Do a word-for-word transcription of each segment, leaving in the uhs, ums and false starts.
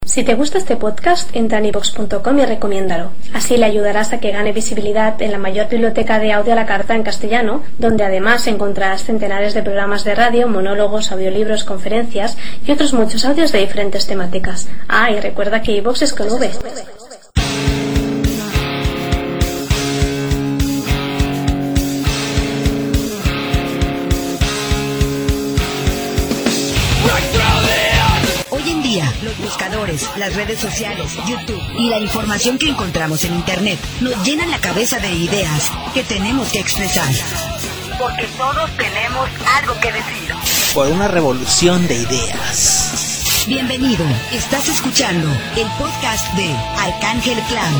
Si te gusta este podcast, entra en iVoox punto com y recomiéndalo. Así le ayudarás a que gane visibilidad en la mayor biblioteca de audio a la carta en castellano, donde además encontrarás centenares de programas de radio, monólogos, audiolibros, conferencias y otros muchos audios de diferentes temáticas. Ah, y recuerda que iVoox es con V. Los buscadores, las redes sociales, YouTube y la información que encontramos en Internet nos llenan la cabeza de ideas que tenemos que expresar. Porque todos tenemos algo que decir. Por una revolución de ideas. Bienvenido, estás escuchando el podcast de Arcángel Clan.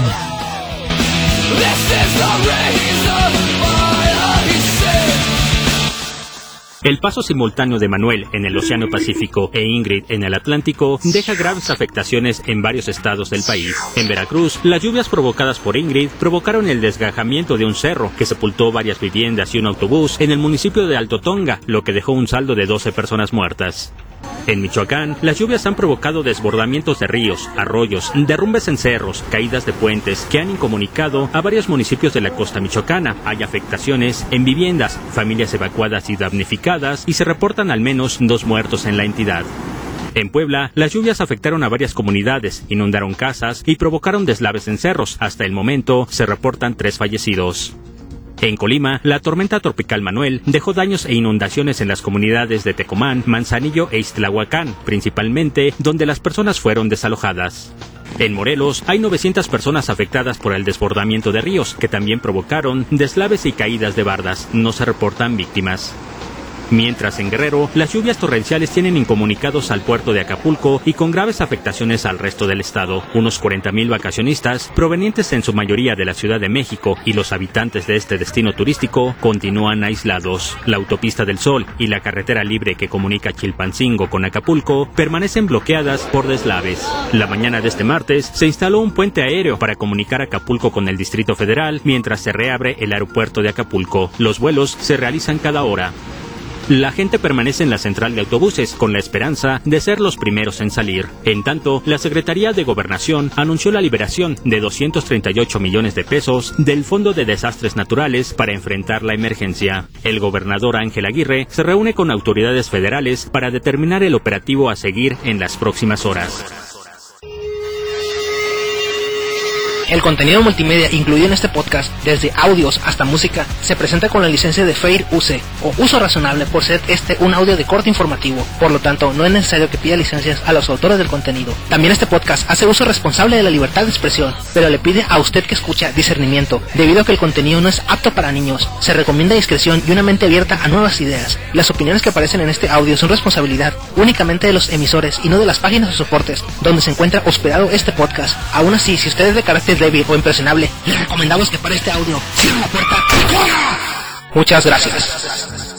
El paso simultáneo de Manuel en el Océano Pacífico e Ingrid en el Atlántico deja graves afectaciones en varios estados del país. En Veracruz, las lluvias provocadas por Ingrid provocaron el desgajamiento de un cerro que sepultó varias viviendas y un autobús en el municipio de Alto Tonga, lo que dejó un saldo de doce personas muertas. En Michoacán, las lluvias han provocado desbordamientos de ríos, arroyos, derrumbes en cerros, caídas de puentes que han incomunicado a varios municipios de la costa michoacana. Hay afectaciones en viviendas, familias evacuadas y damnificadas y se reportan al menos dos muertos en la entidad. En Puebla, las lluvias afectaron a varias comunidades, inundaron casas y provocaron deslaves en cerros. Hasta el momento se reportan tres fallecidos. En Colima, la tormenta tropical Manuel dejó daños e inundaciones en las comunidades de Tecomán, Manzanillo e Ixtlahuacán, principalmente donde las personas fueron desalojadas. En Morelos, hay novecientas personas afectadas por el desbordamiento de ríos, que también provocaron deslaves y caídas de bardas. No se reportan víctimas. Mientras en Guerrero, las lluvias torrenciales tienen incomunicados al puerto de Acapulco y con graves afectaciones al resto del estado. Unos cuarenta mil vacacionistas, provenientes en su mayoría de la Ciudad de México, y los habitantes de este destino turístico continúan aislados. La autopista del Sol y la carretera libre que comunica Chilpancingo con Acapulco permanecen bloqueadas por deslaves. La mañana de este martes se instaló un puente aéreo para comunicar Acapulco con el Distrito Federal mientras se reabre el aeropuerto de Acapulco. Los vuelos se realizan cada hora. La gente permanece en la central de autobuses con la esperanza de ser los primeros en salir. En tanto, la Secretaría de Gobernación anunció la liberación de doscientos treinta y ocho millones de pesos del Fondo de Desastres Naturales para enfrentar la emergencia. El gobernador Ángel Aguirre se reúne con autoridades federales para determinar el operativo a seguir en las próximas horas. El contenido multimedia incluido en este podcast, desde audios hasta música, se presenta con la licencia de Fair Use o uso razonable por ser este un audio de corte informativo. Por lo tanto, no es necesario que pida licencias a los autores del contenido. También este podcast hace uso responsable de la libertad de expresión, pero le pide a usted que escucha discernimiento, debido a que el contenido no es apto para niños. Se recomienda discreción y una mente abierta a nuevas ideas. Las opiniones que aparecen en este audio son responsabilidad únicamente de los emisores y no de las páginas o soportes donde se encuentra hospedado este podcast. Aún así, si usted es de carácter débil o impresionable, le recomendamos que para este audio cierre la puerta y corra. Muchas gracias.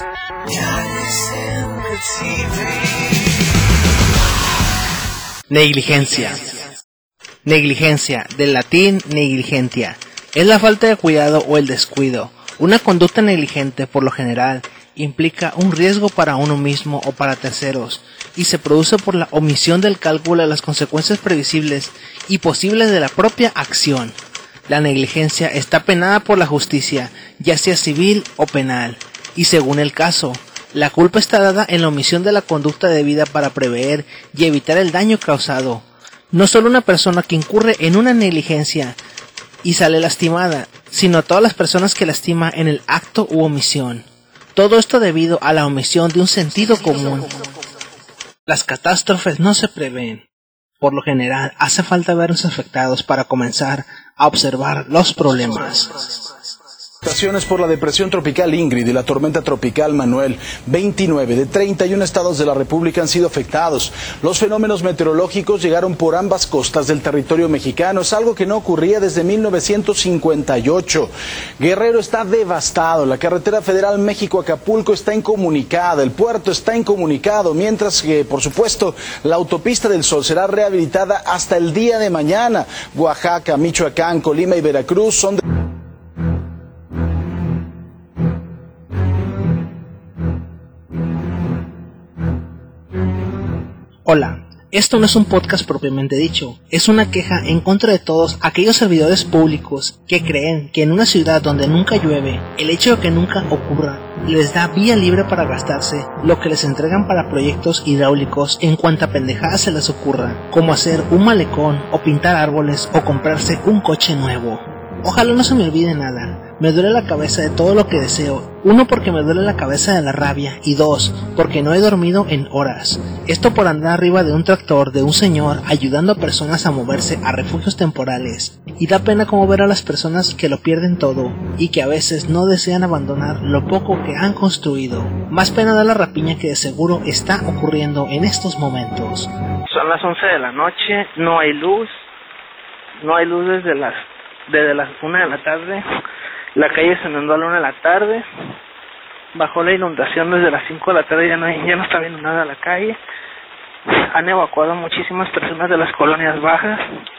Negligencia. Negligencia, del latín negligentia, es la falta de cuidado o el descuido. Una conducta negligente, por lo general, implica un riesgo para uno mismo o para terceros, y se produce por la omisión del cálculo de las consecuencias previsibles y posibles de la propia acción. La negligencia está penada por la justicia, ya sea civil o penal, y según el caso, la culpa está dada en la omisión de la conducta debida para prever y evitar el daño causado. No solo una persona que incurre en una negligencia y sale lastimada, sino todas las personas que lastima en el acto u omisión. Todo esto debido a la omisión de un sentido común. Las catástrofes no se prevén. Por lo general, hace falta vernos afectados para comenzar a observar los problemas. Afectaciones por la depresión tropical Ingrid y la tormenta tropical Manuel. veintinueve de treinta y uno estados de la República han sido afectados. Los fenómenos meteorológicos llegaron por ambas costas del territorio mexicano. Es algo que no ocurría desde mil novecientos cincuenta y ocho. Guerrero está devastado. La carretera federal México-Acapulco está incomunicada. El puerto está incomunicado. Mientras que, por supuesto, la autopista del Sol será rehabilitada hasta el día de mañana. Oaxaca, Michoacán, Colima y Veracruz son de... Hola, Esto no es un podcast propiamente dicho, es una queja en contra de todos aquellos servidores públicos que creen que en una ciudad donde nunca llueve, el hecho de que nunca ocurra les da vía libre para gastarse lo que les entregan para proyectos hidráulicos en cuanta pendejada se les ocurra, como hacer un malecón o pintar árboles o comprarse un coche nuevo. Ojalá no se me olvide nada. Me duele la cabeza de todo lo que deseo. Uno, porque me duele la cabeza de la rabia. Y dos, porque no he dormido en horas. Esto por andar arriba de un tractor de un señor ayudando a personas a moverse a refugios temporales. Y da pena como ver a las personas que lo pierden todo y que a veces no desean abandonar lo poco que han construido. Más pena da la rapiña que de seguro está ocurriendo en estos momentos. Son las once de la noche, no hay luz. No hay luz desde las, desde las una de la tarde. La calle se inundó a la una de la tarde, bajó la inundación desde las cinco de la tarde, ya no, ya no estaba inundada la calle. Han evacuado muchísimas personas de las colonias bajas.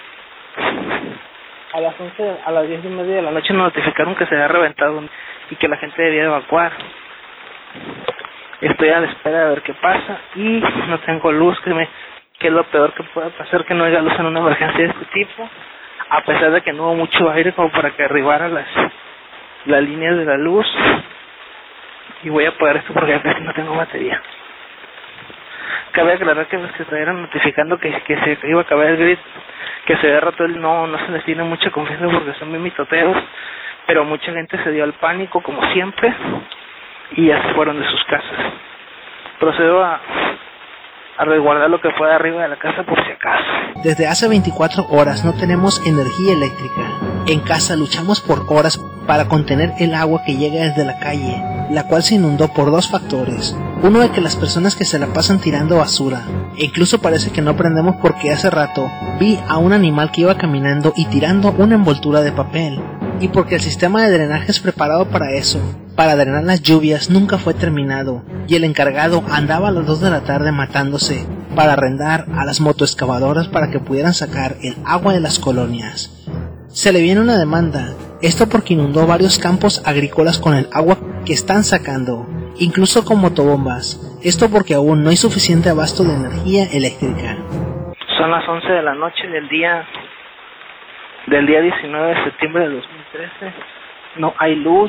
A las once, a las diez y media de la noche nos notificaron que se había reventado y que la gente debía evacuar. Estoy a la espera de ver qué pasa y no tengo luz, que, me, que es lo peor que pueda pasar, que no haya luz en una emergencia de este tipo, a pesar de que no hubo mucho aire como para que arribara las... las líneas de la luz. Y voy a apagar esto porque ya casi no tengo batería. Cabe aclarar que los que estuvieron notificando que, que se iba a acabar el grid, que se había roto el, no, no se les tiene mucha confianza porque son bien mitoteros, pero mucha gente se dio al pánico como siempre y ya se fueron de sus casas. Procedo a, a resguardar lo que pueda arriba de la casa por si acaso. Desde hace veinticuatro horas no tenemos energía eléctrica. En casa luchamos por horas para contener el agua que llega desde la calle, la cual se inundó por dos factores. Uno, de que las personas que se la pasan tirando basura, e incluso parece que no aprendemos porque hace rato vi a un animal que iba caminando y tirando una envoltura de papel, y porque el sistema de drenajes preparado para eso, para drenar las lluvias, nunca fue terminado, y el encargado andaba a las dos de la tarde matándose para arrendar a las motoexcavadoras para que pudieran sacar el agua de las colonias. Se le viene una demanda, esto porque inundó varios campos agrícolas con el agua que están sacando, incluso con motobombas, esto porque aún no hay suficiente abasto de energía eléctrica. Son las once de la noche del día del día diecinueve de septiembre de dos mil trece, no hay luz,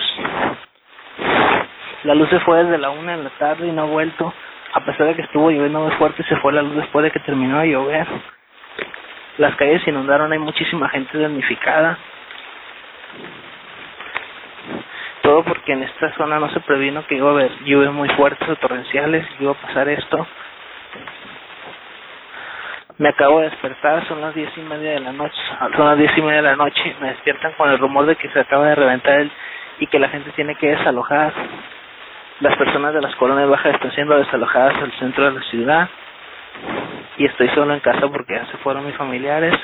la luz se fue desde la una de la tarde y no ha vuelto, a pesar de que estuvo lloviendo muy fuerte, se fue la luz después de que terminó de llover. Las calles se inundaron, hay muchísima gente damnificada. Todo porque en esta zona no se previno que iba a haber lluvias muy fuertes o torrenciales, y iba a pasar esto. Me acabo de despertar, son las diez y media de la noche, son las diez y media de la noche, me despiertan con el rumor de que se acaba de reventar el, y que la gente tiene que desalojar. Las personas de las colonias bajas están siendo desalojadas al centro de la ciudad. Y estoy solo en casa porque ya se fueron mis familiares.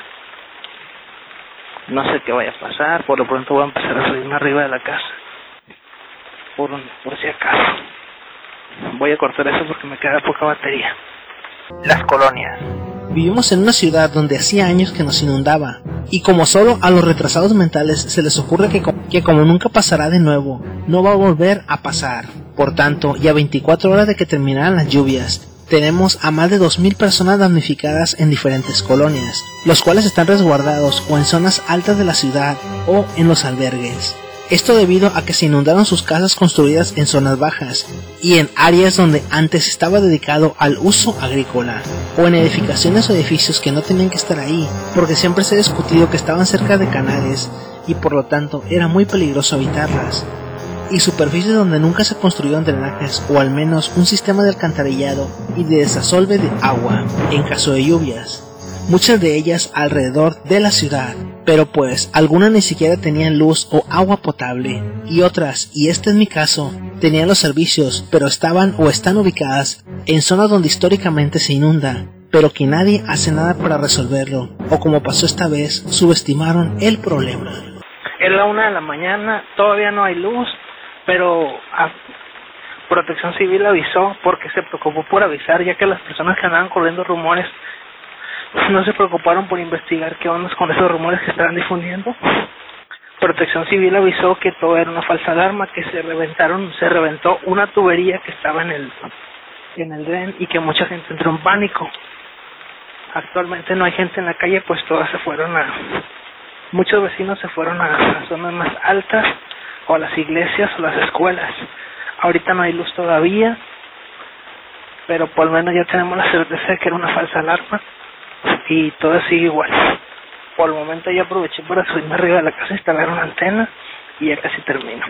No sé qué vaya a pasar. Por lo pronto voy a empezar a subirme arriba de la casa, por, por si acaso. Voy a cortar eso porque me queda poca batería. Las colonias. Vivimos en una ciudad donde hacía años que nos inundaba, y como solo a los retrasados mentales se les ocurre que, que como nunca pasará de nuevo, no va a volver a pasar. Por tanto, y a veinticuatro horas de que terminaran las lluvias, tenemos a más de dos mil personas damnificadas en diferentes colonias, los cuales están resguardados o en zonas altas de la ciudad o en los albergues. Esto debido a que se inundaron sus casas construidas en zonas bajas y en áreas donde antes estaba dedicado al uso agrícola, o en edificaciones o edificios que no tenían que estar ahí, porque siempre se ha discutido que estaban cerca de canales y por lo tanto era muy peligroso habitarlas, y superficies donde nunca se construyeron drenajes o al menos un sistema de alcantarillado y de desasolve de agua en caso de lluvias, muchas de ellas alrededor de la ciudad, pero pues algunas ni siquiera tenían luz o agua potable, y otras, y este es mi caso, tenían los servicios, pero estaban o están ubicadas en zonas donde históricamente se inunda, pero que nadie hace nada para resolverlo, o como pasó esta vez, subestimaron el problema. Es la una de la mañana, todavía no hay luz, pero a Protección Civil avisó porque se preocupó por avisar, ya que las personas que andaban corriendo rumores no se preocuparon por investigar qué onda con esos rumores que estaban difundiendo. Protección Civil avisó que todo era una falsa alarma, que se reventaron, se reventó una tubería que estaba en el en el dren y que mucha gente entró en pánico. Actualmente no hay gente en la calle, pues todos se fueron a... Muchos vecinos se fueron a las zonas más altas, o a las iglesias, o las escuelas. Ahorita no hay luz todavía, pero por lo menos ya tenemos la certeza de que era una falsa alarma, y todo sigue igual. Por el momento yo aproveché para subirme arriba de la casa, instalar una antena, y ya casi termino.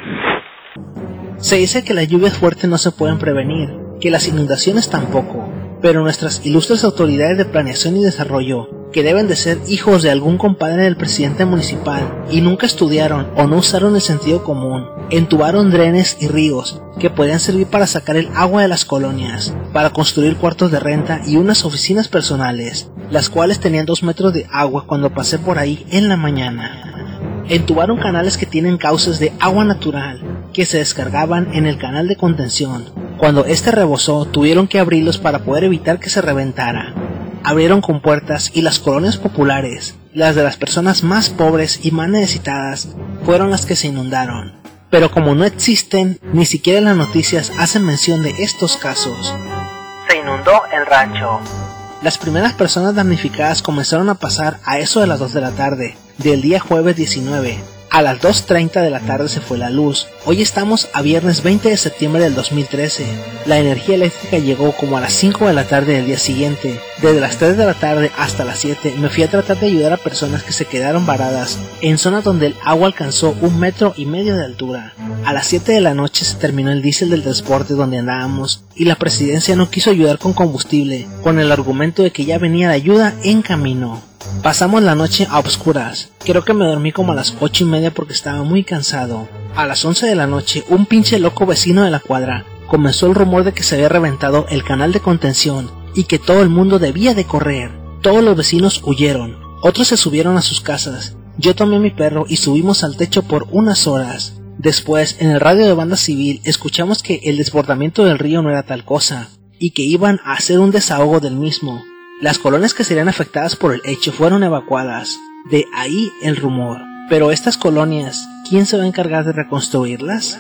Se dice que las lluvias fuertes no se pueden prevenir, que las inundaciones tampoco, pero nuestras ilustres autoridades de planeación y desarrollo, que deben de ser hijos de algún compadre del presidente municipal y nunca estudiaron o no usaron el sentido común, entubaron drenes y ríos que podían servir para sacar el agua de las colonias, para construir cuartos de renta y unas oficinas personales, las cuales tenían dos metros de agua cuando pasé por ahí en la mañana. Entubaron canales que tienen cauces de agua natural, que se descargaban en el canal de contención. Cuando este rebosó, tuvieron que abrirlos para poder evitar que se reventara. Abrieron compuertas y las colonias populares, las de las personas más pobres y más necesitadas, fueron las que se inundaron. Pero como no existen, ni siquiera en las noticias hacen mención de estos casos. Se inundó el rancho. Las primeras personas damnificadas comenzaron a pasar a eso de las dos de la tarde, del día jueves diecinueve. A las dos treinta de la tarde se fue la luz. Hoy estamos a viernes veinte de septiembre del dos mil trece. La energía eléctrica llegó como a las cinco de la tarde del día siguiente. Desde las tres de la tarde hasta las siete me fui a tratar de ayudar a personas que se quedaron varadas en zonas donde el agua alcanzó un metro y medio de altura. A las siete de la noche se terminó el diésel del transporte donde andábamos y la presidencia no quiso ayudar con combustible, con el argumento de que ya venía la ayuda en camino. Pasamos la noche a obscuras. Creo que me dormí como a las ocho y media porque estaba muy cansado. A las once de la noche, un pinche loco vecino de la cuadra comenzó el rumor de que se había reventado el canal de contención y que todo el mundo debía de correr. Todos los vecinos huyeron. Otros se subieron a sus casas. Yo tomé mi perro y subimos al techo por unas horas. Después, en el radio de banda civil, escuchamos que el desbordamiento del río no era tal cosa y que iban a hacer un desahogo del mismo. Las colonias que serían afectadas por el hecho fueron evacuadas, de ahí el rumor. Pero estas colonias, ¿quién se va a encargar de reconstruirlas?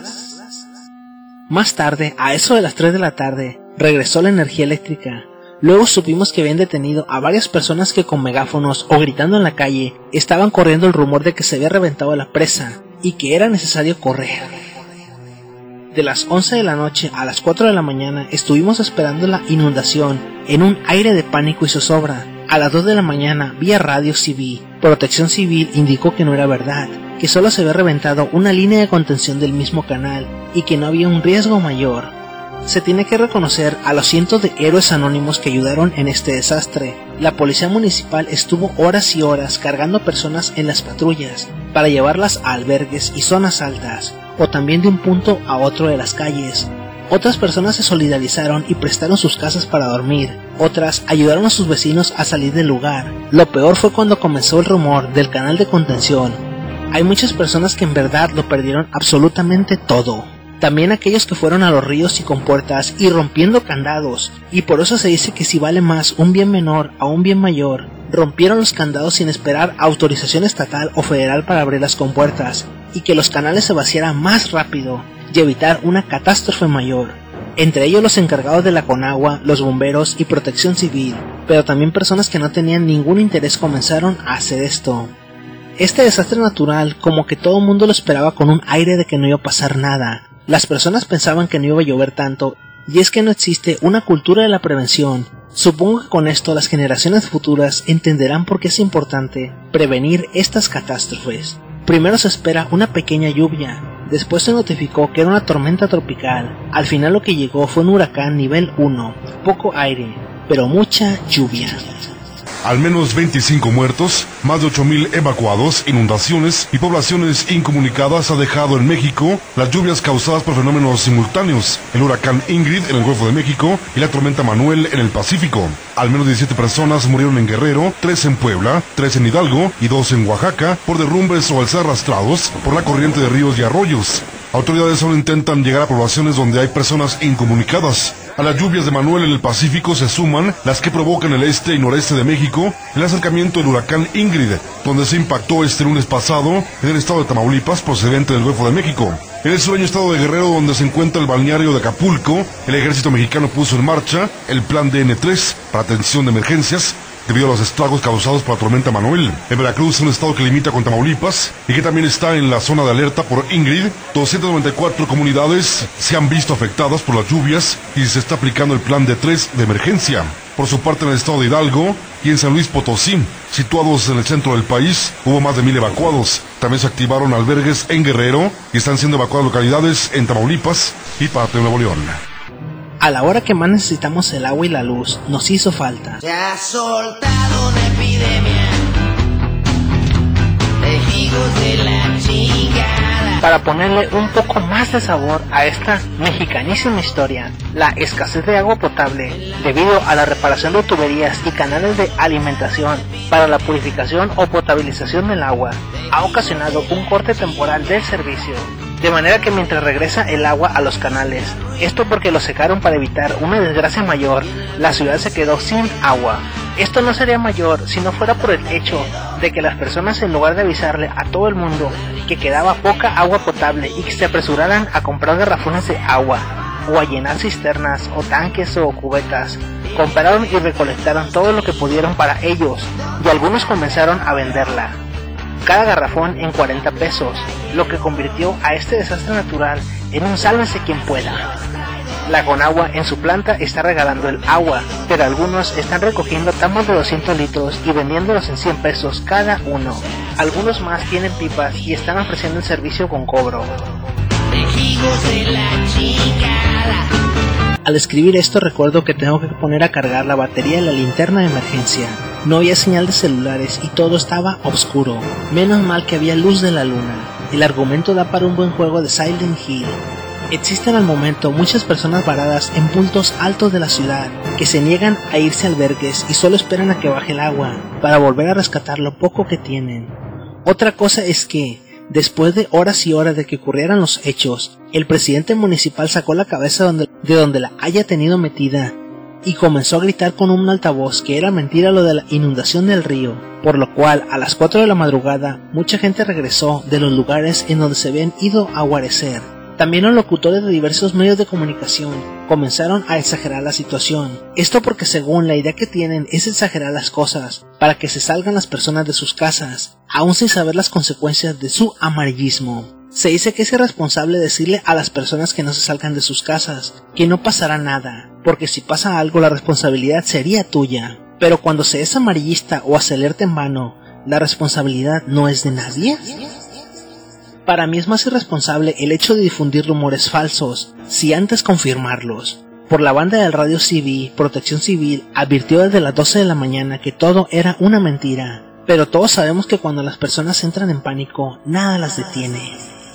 Más tarde, a eso de las tres de la tarde, regresó la energía eléctrica. Luego supimos que habían detenido a varias personas que con megáfonos o gritando en la calle estaban corriendo el rumor de que se había reventado la presa y que era necesario correr. De las once de la noche a las cuatro de la mañana estuvimos esperando la inundación en un aire de pánico y zozobra. A las dos de la mañana, vía radio civil, Protección Civil indicó que no era verdad, que solo se había reventado una línea de contención del mismo canal y que no había un riesgo mayor. Se tiene que reconocer a los cientos de héroes anónimos que ayudaron en este desastre. La policía municipal estuvo horas y horas cargando personas en las patrullas para llevarlas a albergues y zonas altas, o también de un punto a otro de las calles. Otras personas se solidarizaron y prestaron sus casas para dormir. Otras ayudaron a sus vecinos a salir del lugar. Lo peor fue cuando comenzó el rumor del canal de contención. Hay muchas personas que en verdad lo perdieron absolutamente todo. También aquellos que fueron a los ríos y compuertas y rompiendo candados. Y por eso se dice que si vale más un bien menor a un bien mayor. Rompieron los candados sin esperar autorización estatal o federal para abrir las compuertas, y que los canales se vaciaran más rápido y evitar una catástrofe mayor. Entre ellos los encargados de la Conagua, los bomberos y Protección Civil, pero también personas que no tenían ningún interés comenzaron a hacer esto. Este desastre natural, como que todo el mundo lo esperaba con un aire de que no iba a pasar nada. Las personas pensaban que no iba a llover tanto, y es que no existe una cultura de la prevención. Supongo que con esto las generaciones futuras entenderán por qué es importante prevenir estas catástrofes. Primero se espera una pequeña lluvia, después se notificó que era una tormenta tropical, al final lo que llegó fue un huracán nivel uno, poco aire, pero mucha lluvia. Al menos veinticinco muertos, más de ocho mil evacuados, inundaciones y poblaciones incomunicadas ha dejado en México las lluvias causadas por fenómenos simultáneos, el huracán Ingrid en el Golfo de México y la tormenta Manuel en el Pacífico. Al menos diecisiete personas murieron en Guerrero, tres en Puebla, tres en Hidalgo y dos en Oaxaca por derrumbes o al ser arrastrados por la corriente de ríos y arroyos. Autoridades aún intentan llegar a poblaciones donde hay personas incomunicadas. A las lluvias de Manuel en el Pacífico se suman las que provocan el este y noreste de México el acercamiento del huracán Ingrid, donde se impactó este lunes pasado en el estado de Tamaulipas procedente del Golfo de México. En el sureño estado de Guerrero, donde se encuentra el balneario de Acapulco, el ejército mexicano puso en marcha el plan D N tres para atención de emergencias, debido a los estragos causados por la tormenta Manuel. En Veracruz, un estado que limita con Tamaulipas y que también está en la zona de alerta por Ingrid, doscientas noventa y cuatro comunidades se han visto afectadas por las lluvias y se está aplicando el plan de tres de emergencia. Por su parte, en el estado de Hidalgo y en San Luis Potosí, situados en el centro del país, hubo más de mil evacuados. También se activaron albergues en Guerrero y están siendo evacuadas localidades en Tamaulipas y parte de Nuevo León. A la hora que más necesitamos el agua y la luz, nos hizo falta. Se ha soltado una epidemia de hijos de la chingada. Para ponerle un poco más de sabor a esta mexicanísima historia, la escasez de agua potable, debido a la reparación de tuberías y canales de alimentación para la purificación o potabilización del agua, ha ocasionado un corte temporal del servicio. De manera que mientras regresa el agua a los canales, esto porque lo secaron para evitar una desgracia mayor, la ciudad se quedó sin agua. Esto no sería mayor si no fuera por el hecho de que las personas, en lugar de avisarle a todo el mundo que quedaba poca agua potable y que se apresuraran a comprar garrafones de agua o a llenar cisternas o tanques o cubetas, compraron y recolectaron todo lo que pudieron para ellos y algunos comenzaron a venderla. Cada garrafón en cuarenta pesos, lo que convirtió a este desastre natural en un sálvese quien pueda. La Conagua en su planta está regalando el agua, pero algunos están recogiendo tambos de doscientos litros y vendiéndolos en cien pesos cada uno. Algunos más tienen pipas y están ofreciendo el servicio con cobro. Al escribir esto recuerdo que tengo que poner a cargar la batería de la linterna de emergencia. No había señal de celulares y todo estaba oscuro. Menos mal que había luz de la luna. El argumento da para un buen juego de Silent Hill. Existen al momento muchas personas varadas en puntos altos de la ciudad que se niegan a irse a albergues y solo esperan a que baje el agua para volver a rescatar lo poco que tienen. Otra cosa es que, después de horas y horas de que ocurrieran los hechos, el presidente municipal sacó la cabeza donde, de donde la haya tenido metida y comenzó a gritar con un altavoz que era mentira lo de la inundación del río, por lo cual a las cuatro de la madrugada mucha gente regresó de los lugares en donde se habían ido a guarecer. También los locutores de diversos medios de comunicación comenzaron a exagerar la situación. Esto porque según la idea que tienen es exagerar las cosas para que se salgan las personas de sus casas, aún sin saber las consecuencias de su amarillismo. Se dice que es irresponsable decirle a las personas que no se salgan de sus casas, que no pasará nada, porque si pasa algo la responsabilidad sería tuya. Pero cuando se es amarillista o hace alerta en vano, ¿la responsabilidad no es de nadie? Para mí es más irresponsable el hecho de difundir rumores falsos, si antes confirmarlos. Por la banda del Radio Civil, Protección Civil advirtió desde las doce de la mañana que todo era una mentira, pero todos sabemos que cuando las personas entran en pánico, nada las detiene.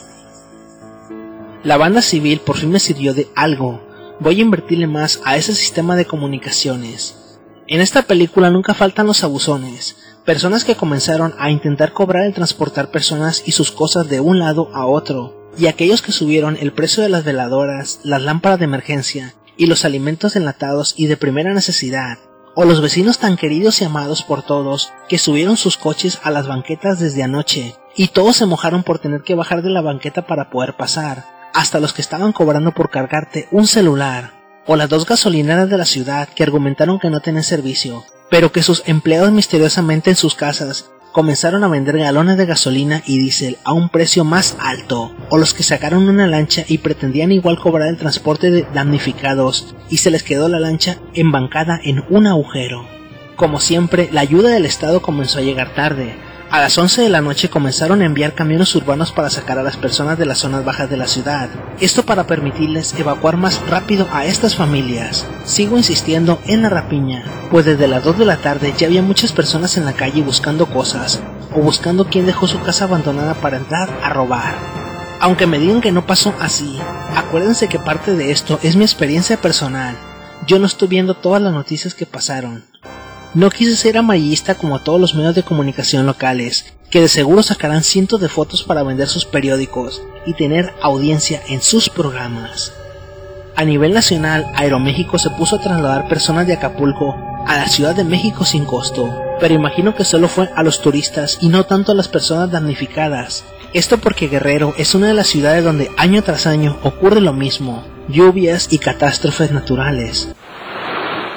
La banda civil por fin me sirvió de algo. Voy a invertirle más a ese sistema de comunicaciones. En esta película nunca faltan los abusones, personas que comenzaron a intentar cobrar el transportar personas y sus cosas de un lado a otro, y aquellos que subieron el precio de las veladoras, las lámparas de emergencia y los alimentos enlatados y de primera necesidad, o los vecinos tan queridos y amados por todos que subieron sus coches a las banquetas desde anoche, y todos se mojaron por tener que bajar de la banqueta para poder pasar, hasta los que estaban cobrando por cargarte un celular, o las dos gasolineras de la ciudad que argumentaron que no tenían servicio, pero que sus empleados misteriosamente en sus casas comenzaron a vender galones de gasolina y diésel a un precio más alto, o los que sacaron una lancha y pretendían igual cobrar el transporte de damnificados y se les quedó la lancha embancada en un agujero. Como siempre, la ayuda del Estado comenzó a llegar tarde. A las once de la noche comenzaron a enviar camiones urbanos para sacar a las personas de las zonas bajas de la ciudad, esto para permitirles evacuar más rápido a estas familias. Sigo insistiendo en la rapiña, pues desde las dos de la tarde ya había muchas personas en la calle buscando cosas, o buscando quién dejó su casa abandonada para entrar a robar. Aunque me digan que no pasó así, acuérdense que parte de esto es mi experiencia personal. Yo no estoy viendo todas las noticias que pasaron. No quise ser amarillista como todos los medios de comunicación locales, que de seguro sacarán cientos de fotos para vender sus periódicos y tener audiencia en sus programas. A nivel nacional, Aeroméxico se puso a trasladar personas de Acapulco a la Ciudad de México sin costo, pero imagino que solo fue a los turistas y no tanto a las personas damnificadas. Esto porque Guerrero es una de las ciudades donde año tras año ocurre lo mismo, lluvias y catástrofes naturales.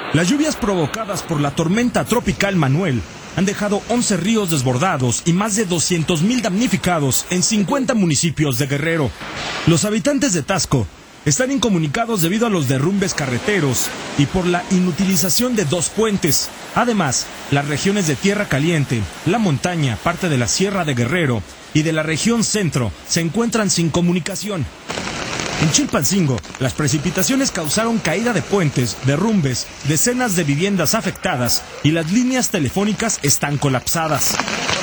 Las lluvias provocadas por la tormenta tropical Manuel han dejado once ríos desbordados y más de doscientos mil damnificados en cincuenta municipios de Guerrero. Los habitantes de Taxco están incomunicados debido a los derrumbes carreteros y por la inutilización de dos puentes. Además, las regiones de Tierra Caliente, la montaña, parte de la Sierra de Guerrero y de la región centro se encuentran sin comunicación. En Chilpancingo, las precipitaciones causaron caída de puentes, derrumbes, decenas de viviendas afectadas y las líneas telefónicas están colapsadas.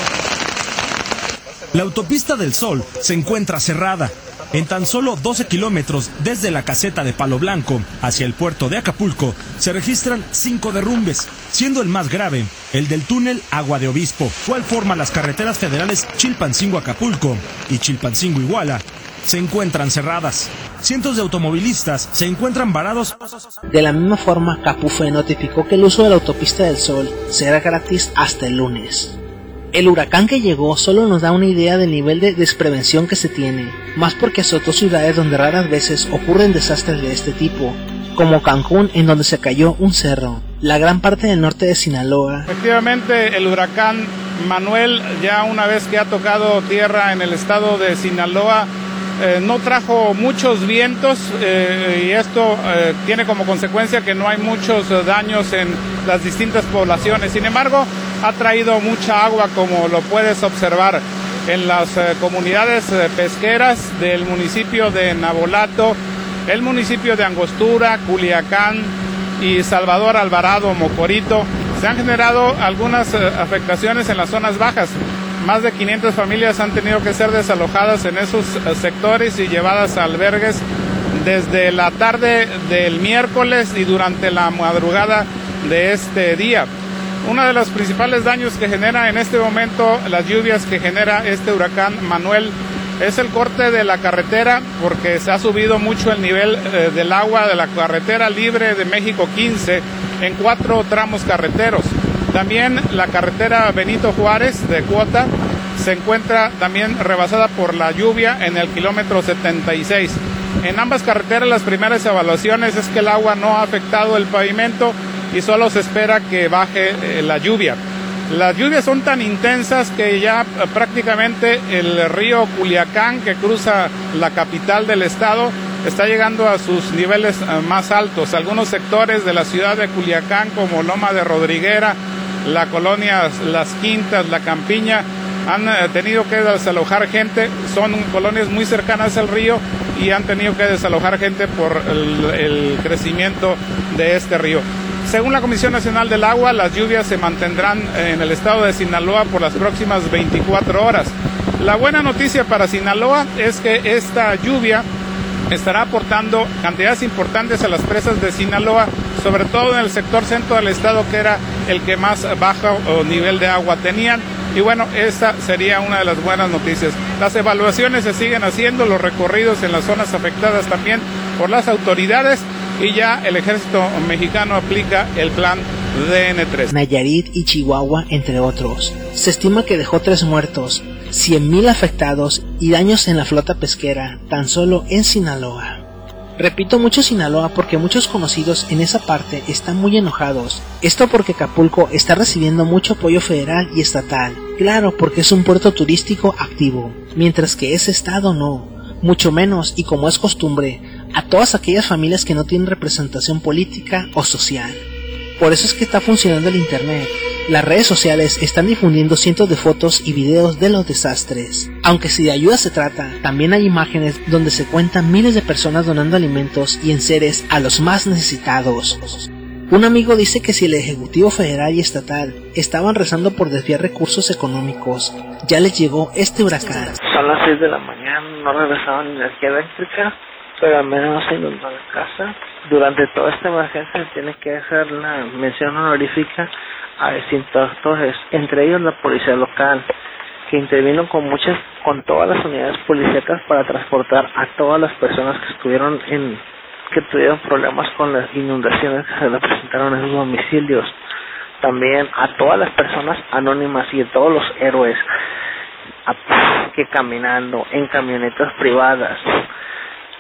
La autopista del Sol se encuentra cerrada. En tan solo doce kilómetros desde la caseta de Palo Blanco hacia el puerto de Acapulco se registran cinco derrumbes, siendo el más grave el del túnel Agua de Obispo, cual forma las carreteras federales Chilpancingo-Acapulco y Chilpancingo-Iguala, se encuentran cerradas. Cientos de automovilistas se encuentran varados. De la misma forma, Capufe notificó que el uso de la autopista del Sol será gratis hasta el lunes. El huracán que llegó solo nos da una idea del nivel de desprevención que se tiene, más porque azotó ciudades donde raras veces ocurren desastres de este tipo, como Cancún, en donde se cayó un cerro, la gran parte del norte de Sinaloa. Efectivamente, el huracán Manuel, ya una vez que ha tocado tierra en el estado de Sinaloa, Eh, no trajo muchos vientos eh, y esto eh, tiene como consecuencia que no hay muchos eh, daños en las distintas poblaciones. Sin embargo, ha traído mucha agua, como lo puedes observar en las eh, comunidades eh, pesqueras del municipio de Navolato, el municipio de Angostura, Culiacán y Salvador Alvarado, Mocorito. Se han generado algunas eh, afectaciones en las zonas bajas. Más de quinientas familias han tenido que ser desalojadas en esos sectores y llevadas a albergues desde la tarde del miércoles y durante la madrugada de este día. Uno de los principales daños que genera en este momento las lluvias que genera este huracán Manuel es el corte de la carretera, porque se ha subido mucho el nivel eh, del agua de la carretera libre de México quince en cuatro tramos carreteros. También la carretera Benito Juárez de Cuota se encuentra también rebasada por la lluvia en el kilómetro setenta y seis. En ambas carreteras las primeras evaluaciones es que el agua no ha afectado el pavimento y solo se espera que baje eh, la lluvia. Las lluvias son tan intensas que ya eh, prácticamente el río Culiacán, que cruza la capital del estado, está llegando a sus niveles eh, más altos. Algunos sectores de la ciudad de Culiacán, como Loma de Rodriguera, la colonia Las Quintas, La Campiña, han eh, tenido que desalojar gente. Son colonias muy cercanas al río y han tenido que desalojar gente por el, el crecimiento de este río. Según la Comisión Nacional del Agua, las lluvias se mantendrán en el estado de Sinaloa por las próximas veinticuatro horas. La buena noticia para Sinaloa es que esta lluvia estará aportando cantidades importantes a las presas de Sinaloa, sobre todo en el sector centro del estado, que era el que más bajo nivel de agua tenían. Y bueno, esta sería una de las buenas noticias. Las evaluaciones se siguen haciendo, los recorridos en las zonas afectadas también por las autoridades, y ya el ejército mexicano aplica el plan D N tres. Nayarit y Chihuahua, entre otros. Se estima que dejó tres muertos, cien mil afectados y daños en la flota pesquera, tan solo en Sinaloa. Repito mucho Sinaloa porque muchos conocidos en esa parte están muy enojados. Esto porque Acapulco está recibiendo mucho apoyo federal y estatal. Claro, porque es un puerto turístico activo, mientras que ese estado no. Mucho menos, y como es costumbre, a todas aquellas familias que no tienen representación política o social. Por eso es que está funcionando el internet. Las redes sociales están difundiendo cientos de fotos y videos de los desastres. Aunque si de ayuda se trata, también hay imágenes donde se cuentan miles de personas donando alimentos y enseres a los más necesitados. Un amigo dice que si el Ejecutivo Federal y Estatal estaban rezando por desviar recursos económicos, ya les llegó este huracán. Son las seis de la mañana, no regresaban energía eléctrica, pero al menos se inundó la casa. Durante toda esta emergencia se tiene que hacer la mención honorífica a distintos actores, entre ellos la policía local, que intervino con muchas, con todas las unidades policíacas para transportar a todas las personas que estuvieron en, que tuvieron problemas con las inundaciones que se le presentaron en sus domicilios. También a todas las personas anónimas y a todos los héroes a, que caminando en camionetas privadas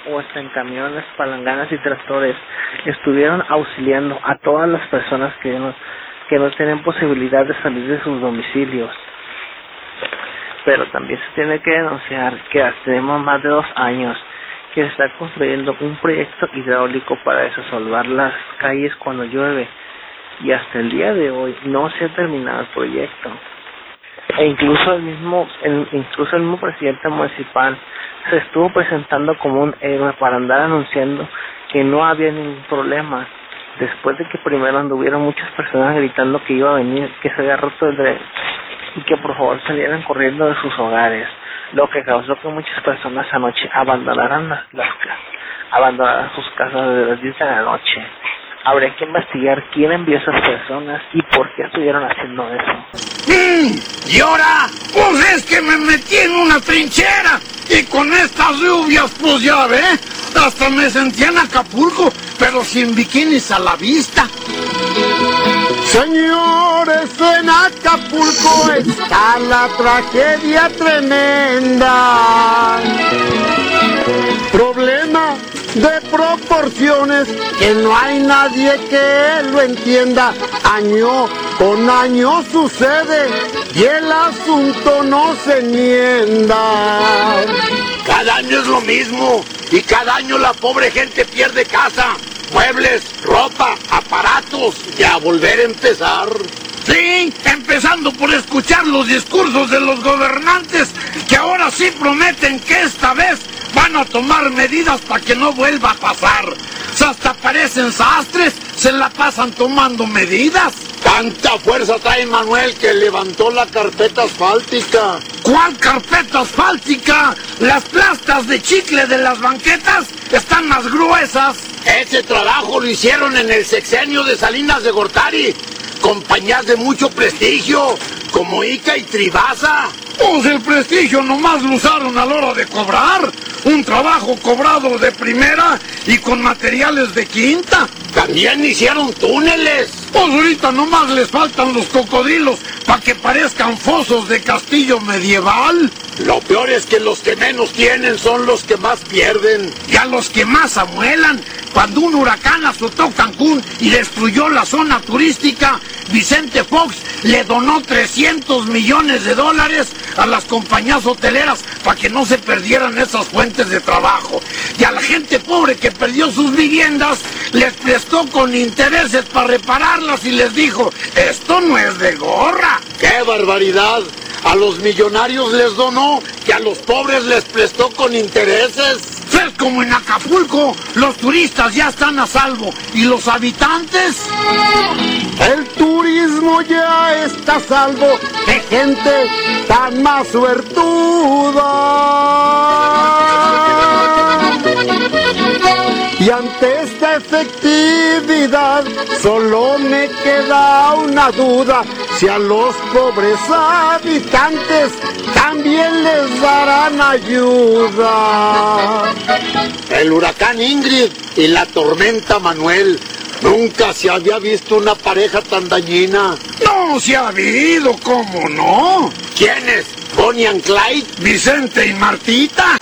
o hasta en camiones, palanganas y tractores estuvieron auxiliando a todas las personas que no, que no tienen posibilidad de salir de sus domicilios. Pero también se tiene que denunciar que tenemos más de dos años que se está construyendo un proyecto hidráulico para desasolvar las calles cuando llueve, y hasta el día de hoy no se ha terminado el proyecto. E incluso el mismo el, incluso el mismo presidente municipal se estuvo presentando como un héroe para andar anunciando que no había ningún problema, después de que primero anduvieron muchas personas gritando que iba a venir, que se había roto el dren y que por favor salieran corriendo de sus hogares, lo que causó que muchas personas anoche abandonaran las, las abandonaran sus casas desde las diez de la noche. Habría que investigar quién envió a esas personas y por qué estuvieron haciendo eso. Mm, ¿Y ahora? Pues es que me metí en una trinchera y con estas lluvias, pues ya ve, hasta me sentí en Acapulco, pero sin bikinis a la vista. Señores, en Acapulco está la tragedia tremenda. Problema de proporciones que no hay nadie que lo entienda. Año con año sucede y el asunto no se enmienda. Cada año es lo mismo y cada año la pobre gente pierde casa, muebles, ropa, aparatos y a volver a empezar. Sí, empezando por escuchar los discursos de los gobernantes que ahora sí prometen que esta vez van a tomar medidas para que no vuelva a pasar. Hasta parecen sastres, se la pasan tomando medidas. Tanta fuerza trae Manuel que levantó la carpeta asfáltica. ¿Cuál carpeta asfáltica? Las plastas de chicle de las banquetas están más gruesas. Ese trabajo lo hicieron en el sexenio de Salinas de Gortari. Compañías de mucho prestigio, como Ica y Tribasa. Pues el prestigio nomás lo usaron a la hora de cobrar. Un trabajo cobrado de primera y con materiales de quinta. También hicieron túneles. Pues ahorita nomás les faltan los cocodrilos para que parezcan fosos de castillo medieval. Lo peor es que los que menos tienen son los que más pierden. Y a los que más amuelan. Cuando un huracán azotó Cancún y destruyó la zona turística, Vicente Fox le donó trescientos millones de dólares a las compañías hoteleras para que no se perdieran esas fuentes de trabajo. Y a la gente pobre que perdió sus viviendas, les prestó con intereses para repararlas y les dijo, esto no es de gorra. ¡Qué barbaridad! A los millonarios les donó, que a los pobres les prestó con intereses. Es como en Acapulco, los turistas ya están a salvo, ¿y los habitantes? El turismo ya está a salvo de gente tan más suertuda. Y ante esta efectividad solo me queda una duda, si a los pobres habitantes también les darán ayuda. El huracán Ingrid y la tormenta Manuel. Nunca se había visto una pareja tan dañina. No se ha habido, ¿cómo no? ¿Quiénes? ¿Bonnie and Clyde? ¿Vicente y Martita?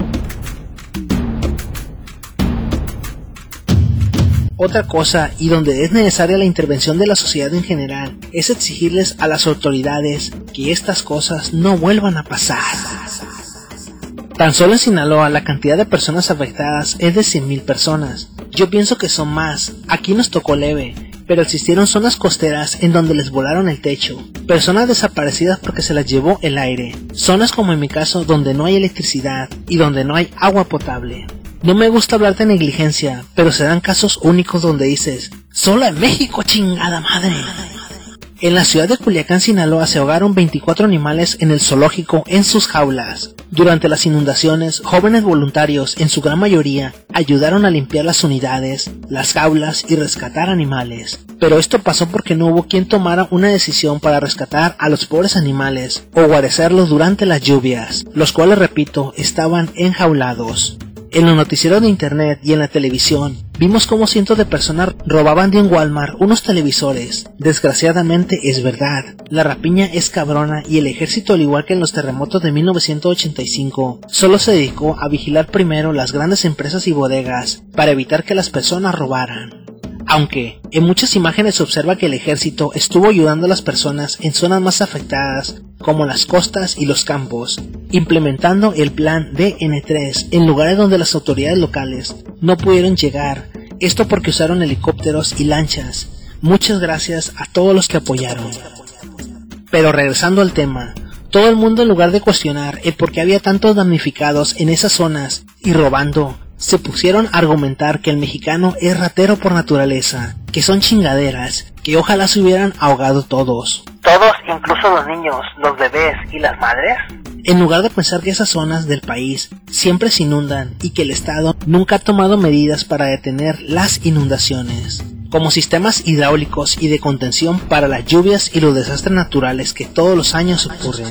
Otra cosa, y donde es necesaria la intervención de la sociedad en general, es exigirles a las autoridades que estas cosas no vuelvan a pasar. Tan solo en Sinaloa la cantidad de personas afectadas es de cien mil personas. Yo pienso que son más, aquí nos tocó leve, pero existieron zonas costeras en donde les volaron el techo, personas desaparecidas porque se las llevó el aire, zonas como en mi caso donde no hay electricidad y donde no hay agua potable. No me gusta hablar de negligencia, pero se dan casos únicos donde dices, ¡solo en México, chingada madre! En la ciudad de Culiacán, Sinaloa, se ahogaron veinticuatro animales en el zoológico en sus jaulas. Durante las inundaciones, jóvenes voluntarios, en su gran mayoría, ayudaron a limpiar las unidades, las jaulas y rescatar animales. Pero esto pasó porque no hubo quien tomara una decisión para rescatar a los pobres animales o guarecerlos durante las lluvias, los cuales, repito, estaban enjaulados. En los noticieros de internet y en la televisión, vimos cómo cientos de personas robaban de un Walmart unos televisores. Desgraciadamente es verdad, la rapiña es cabrona y el ejército, al igual que en los terremotos de mil novecientos ochenta y cinco, solo se dedicó a vigilar primero las grandes empresas y bodegas para evitar que las personas robaran. Aunque, en muchas imágenes se observa que el ejército estuvo ayudando a las personas en zonas más afectadas, como las costas y los campos, implementando el plan D N tres en lugares donde las autoridades locales no pudieron llegar, esto porque usaron helicópteros y lanchas. Muchas gracias a todos los que apoyaron. Pero regresando al tema, todo el mundo, en lugar de cuestionar el por qué había tantos damnificados en esas zonas y robando, se pusieron a argumentar que el mexicano es ratero por naturaleza, que son chingaderas, que ojalá se hubieran ahogado todos. ¿Todos, incluso los niños, los bebés y las madres? En lugar de pensar que esas zonas del país siempre se inundan y que el Estado nunca ha tomado medidas para detener las inundaciones, como sistemas hidráulicos y de contención para las lluvias y los desastres naturales que todos los años ocurren.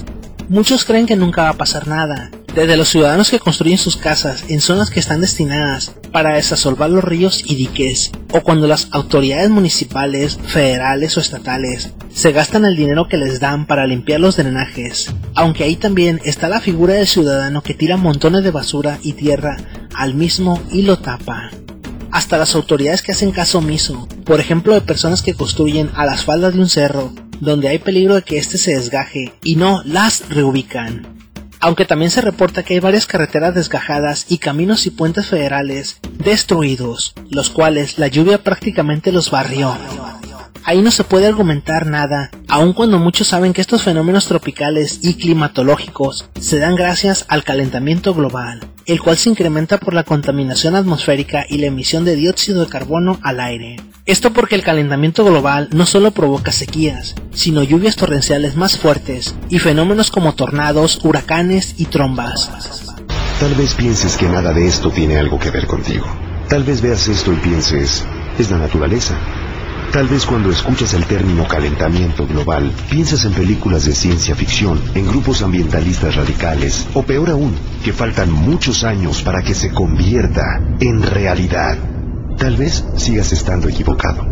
Muchos creen que nunca va a pasar nada, desde los ciudadanos que construyen sus casas en zonas que están destinadas para desasolvar los ríos y diques, o cuando las autoridades municipales, federales o estatales se gastan el dinero que les dan para limpiar los drenajes, aunque ahí también está la figura del ciudadano que tira montones de basura y tierra al mismo y lo tapa. Hasta las autoridades que hacen caso omiso, por ejemplo de personas que construyen a las faldas de un cerro, donde hay peligro de que éste se desgaje, y no las reubican. Aunque también se reporta que hay varias carreteras desgajadas y caminos y puentes federales destruidos, los cuales la lluvia prácticamente los barrió. Ahí no se puede argumentar nada, aun cuando muchos saben que estos fenómenos tropicales y climatológicos se dan gracias al calentamiento global, el cual se incrementa por la contaminación atmosférica y la emisión de dióxido de carbono al aire. Esto porque el calentamiento global no solo provoca sequías, sino lluvias torrenciales más fuertes y fenómenos como tornados, huracanes y trombas. Tal vez pienses que nada de esto tiene algo que ver contigo. Tal vez veas esto y pienses, es la naturaleza. Tal vez cuando escuchas el término calentamiento global, piensas en películas de ciencia ficción, en grupos ambientalistas radicales, o peor aún, que faltan muchos años para que se convierta en realidad. Tal vez sigas estando equivocado.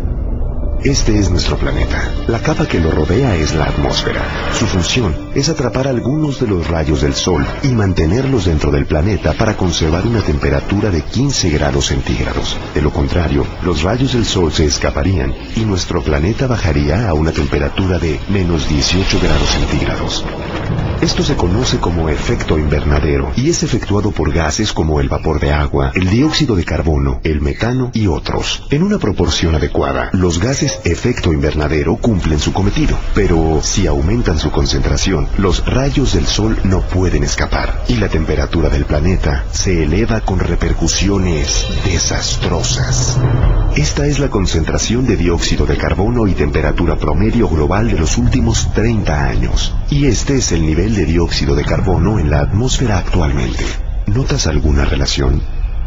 Este es nuestro planeta. La capa que lo rodea es la atmósfera. Su función es atrapar algunos de los rayos del Sol y mantenerlos dentro del planeta para conservar una temperatura de quince grados centígrados. De lo contrario, los rayos del Sol se escaparían y nuestro planeta bajaría a una temperatura de menos dieciocho grados centígrados. Esto se conoce como efecto invernadero y es efectuado por gases como el vapor de agua, el dióxido de carbono, el metano y otros. En una proporción adecuada, los gases efecto invernadero cumplen su cometido, pero si aumentan su concentración, los rayos del Sol no pueden escapar y la temperatura del planeta se eleva con repercusiones desastrosas. Esta es la concentración de dióxido de carbono y temperatura promedio global de los últimos treinta años, y este es el nivel de dióxido de carbono en la atmósfera actualmente. ¿Notas alguna relación?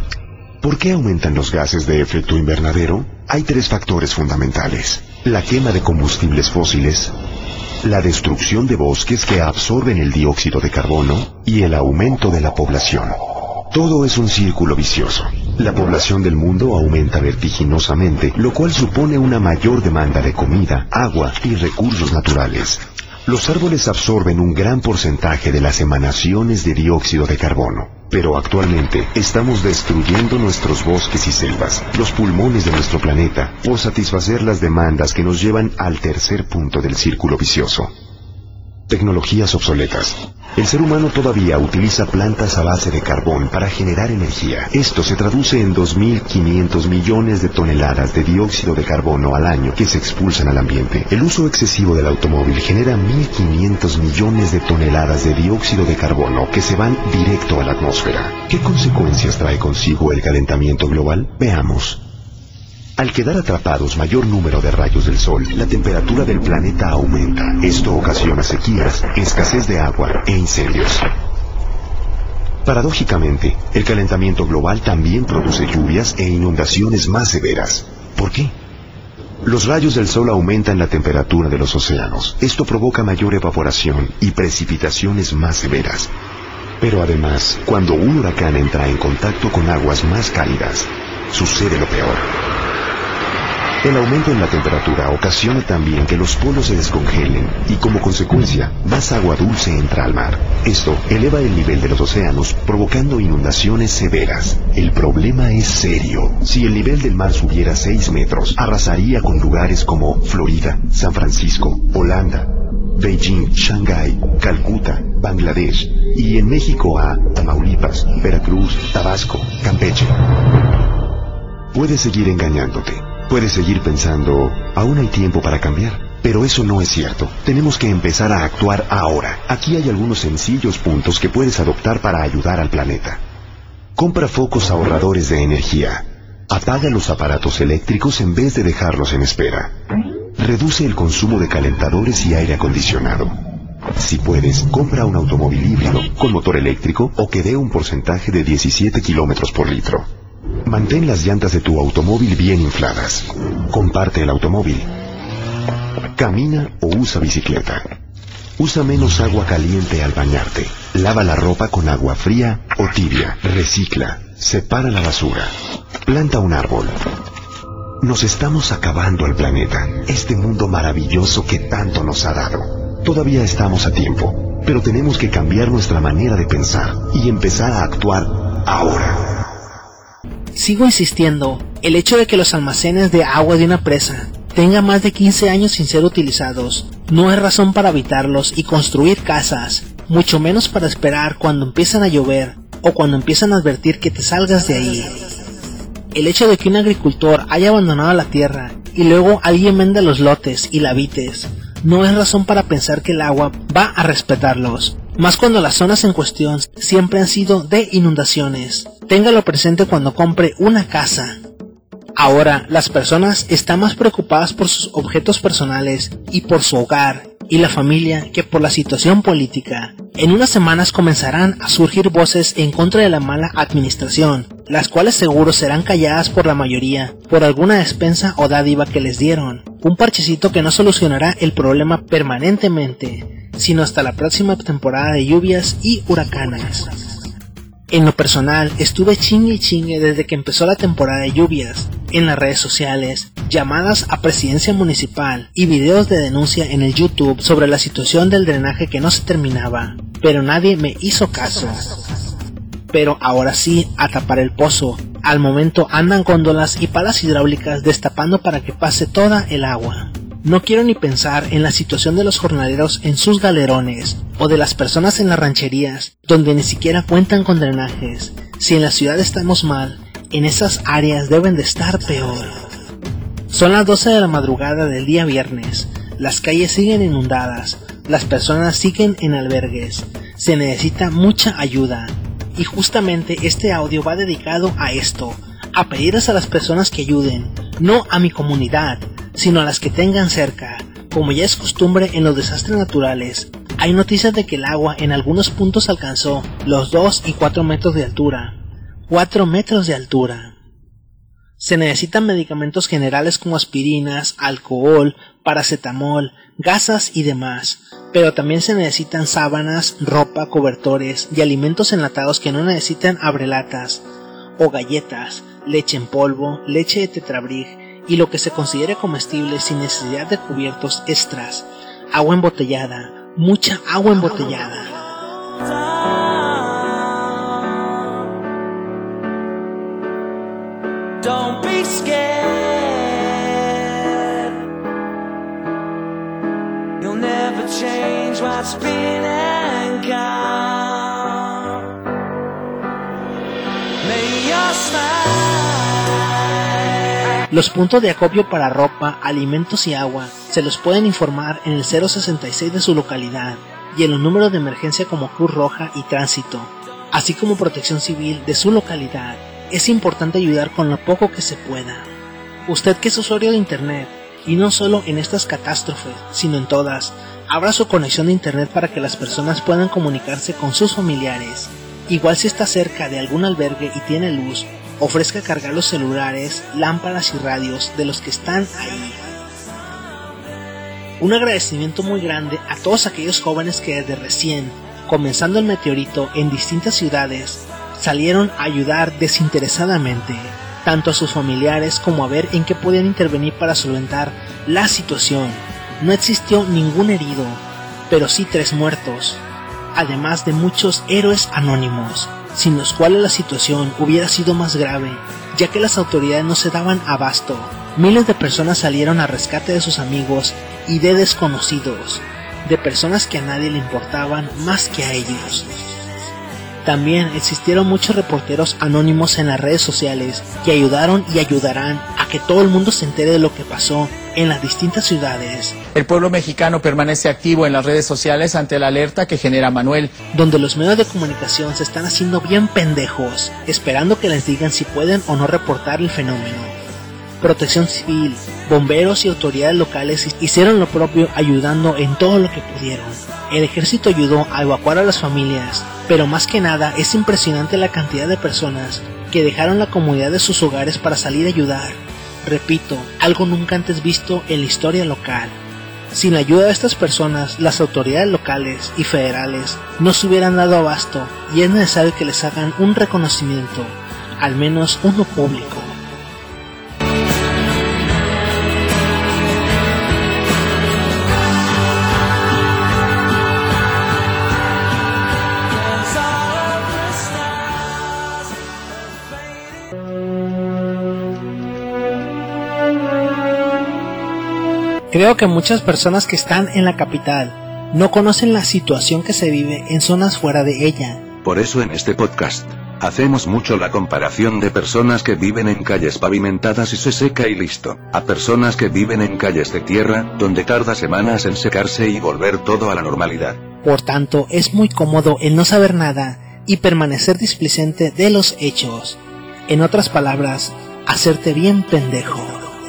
¿Por qué aumentan los gases de efecto invernadero? Hay tres factores fundamentales: la quema de combustibles fósiles, la destrucción de bosques que absorben el dióxido de carbono y el aumento de la población. Todo es un círculo vicioso. La población del mundo aumenta vertiginosamente, lo cual supone una mayor demanda de comida, agua y recursos naturales. Los árboles absorben un gran porcentaje de las emanaciones de dióxido de carbono, pero actualmente estamos destruyendo nuestros bosques y selvas, los pulmones de nuestro planeta, por satisfacer las demandas que nos llevan al tercer punto del círculo vicioso. Tecnologías obsoletas. El ser humano todavía utiliza plantas a base de carbón para generar energía. Esto se traduce en dos mil quinientos millones de toneladas de dióxido de carbono al año que se expulsan al ambiente. El uso excesivo del automóvil genera mil quinientos millones de toneladas de dióxido de carbono que se van directo a la atmósfera. ¿Qué consecuencias trae consigo el calentamiento global? Veamos. Al quedar atrapados mayor número de rayos del Sol, la temperatura del planeta aumenta. Esto ocasiona sequías, escasez de agua e incendios. Paradójicamente, el calentamiento global también produce lluvias e inundaciones más severas. ¿Por qué? Los rayos del Sol aumentan la temperatura de los océanos. Esto provoca mayor evaporación y precipitaciones más severas. Pero además, cuando un huracán entra en contacto con aguas más cálidas, sucede lo peor. El aumento en la temperatura ocasiona también que los polos se descongelen y como consecuencia, más agua dulce entra al mar. Esto eleva el nivel de los océanos, provocando inundaciones severas. El problema es serio. Si el nivel del mar subiera seis metros, arrasaría con lugares como Florida, San Francisco, Holanda, Beijing, Shanghái, Calcuta, Bangladesh y en México a Tamaulipas, Veracruz, Tabasco, Campeche. Puedes seguir engañándote. Puedes seguir pensando, aún hay tiempo para cambiar. Pero eso no es cierto. Tenemos que empezar a actuar ahora. Aquí hay algunos sencillos puntos que puedes adoptar para ayudar al planeta. Compra focos ahorradores de energía. Apaga los aparatos eléctricos en vez de dejarlos en espera. Reduce el consumo de calentadores y aire acondicionado. Si puedes, compra un automóvil híbrido con motor eléctrico o que dé un porcentaje de diecisiete kilómetros por litro. Mantén las llantas de tu automóvil bien infladas. Comparte el automóvil. Camina o usa bicicleta. Usa menos agua caliente al bañarte. Lava la ropa con agua fría o tibia. Recicla. Separa la basura. Planta un árbol. Nos estamos acabando el planeta, este mundo maravilloso que tanto nos ha dado. Todavía estamos a tiempo, pero tenemos que cambiar nuestra manera de pensar y empezar a actuar ahora. Sigo insistiendo, el hecho de que los almacenes de agua de una presa tengan más de quince años sin ser utilizados no es razón para habitarlos y construir casas, mucho menos para esperar cuando empiezan a llover o cuando empiezan a advertir que te salgas de ahí. El hecho de que un agricultor haya abandonado la tierra y luego alguien venda los lotes y la habites no es razón para pensar que el agua va a respetarlos, más cuando las zonas en cuestión siempre han sido de inundaciones. Téngalo presente cuando compre una casa. Ahora, las personas están más preocupadas por sus objetos personales y por su hogar y la familia que por la situación política. En unas semanas comenzarán a surgir voces en contra de la mala administración, las cuales seguro serán calladas por la mayoría, por alguna despensa o dádiva que les dieron. Un parchecito que no solucionará el problema permanentemente, sino hasta la próxima temporada de lluvias y huracanes. En lo personal, estuve chingue y chingue desde que empezó la temporada de lluvias, en las redes sociales, llamadas a presidencia municipal y videos de denuncia en el YouTube sobre la situación del drenaje que no se terminaba, pero nadie me hizo caso. Pero ahora sí, a tapar el pozo. Al momento andan góndolas y palas hidráulicas destapando para que pase toda el agua. No quiero ni pensar en la situación de los jornaleros en sus galerones, o de las personas en las rancherías, donde ni siquiera cuentan con drenajes. Si en la ciudad estamos mal, en esas áreas deben de estar peor. Son las doce de la madrugada del día viernes, las calles siguen inundadas, las personas siguen en albergues, se necesita mucha ayuda. Y justamente este audio va dedicado a esto, a pedirles a las personas que ayuden, no a mi comunidad, sino a las que tengan cerca. Como ya es costumbre en los desastres naturales, hay noticias de que el agua en algunos puntos alcanzó los dos y cuatro metros de altura. cuatro metros de altura. Se necesitan medicamentos generales como aspirinas, alcohol, paracetamol, gasas y demás, pero también se necesitan sábanas, ropa, cobertores y alimentos enlatados que no necesitan abrelatas, o galletas, leche en polvo, leche de tetrabric y lo que se considere comestible sin necesidad de cubiertos extras, agua embotellada, mucha agua embotellada. Don't be scared. You'll never change what's been and gone. May your smile. Los puntos de acopio para ropa, alimentos y agua se los pueden informar en el cero sesenta y seis de su localidad y en los números de emergencia como Cruz Roja y Tránsito, así como Protección Civil de su localidad. Es importante ayudar con lo poco que se pueda. Usted que es usuario de internet, y no solo en estas catástrofes, sino en todas, abra su conexión de internet para que las personas puedan comunicarse con sus familiares. Igual si está cerca de algún albergue y tiene luz, ofrezca cargar los celulares, lámparas y radios de los que están ahí. Un agradecimiento muy grande a todos aquellos jóvenes que desde recién comenzando el meteorito en distintas ciudades, salieron a ayudar desinteresadamente, tanto a sus familiares como a ver en qué podían intervenir para solventar la situación. No existió ningún herido, pero sí tres muertos, además de muchos héroes anónimos, sin los cuales la situación hubiera sido más grave, ya que las autoridades no se daban abasto. Miles de personas salieron a rescate de sus amigos y de desconocidos, de personas que a nadie le importaban más que a ellos. También existieron muchos reporteros anónimos en las redes sociales que ayudaron y ayudarán a que todo el mundo se entere de lo que pasó en las distintas ciudades. El pueblo mexicano permanece activo en las redes sociales ante la alerta que genera Manuel, donde los medios de comunicación se están haciendo bien pendejos, esperando que les digan si pueden o no reportar el fenómeno. Protección Civil, bomberos y autoridades locales hicieron lo propio, ayudando en todo lo que pudieron. El ejército ayudó a evacuar a las familias, pero más que nada es impresionante la cantidad de personas que dejaron la comodidad de sus hogares para salir a ayudar. Repito, algo nunca antes visto en la historia local. Sin la ayuda de estas personas, las autoridades locales y federales no se hubieran dado abasto, y es necesario que les hagan un reconocimiento, al menos uno público. Creo que muchas personas que están en la capital no conocen la situación que se vive en zonas fuera de ella. Por eso en este podcast hacemos mucho la comparación de personas que viven en calles pavimentadas y se seca y listo, a personas que viven en calles de tierra, donde tarda semanas en secarse y volver todo a la normalidad. Por tanto, es muy cómodo el no saber nada y permanecer displicente de los hechos. En otras palabras, hacerte bien pendejo.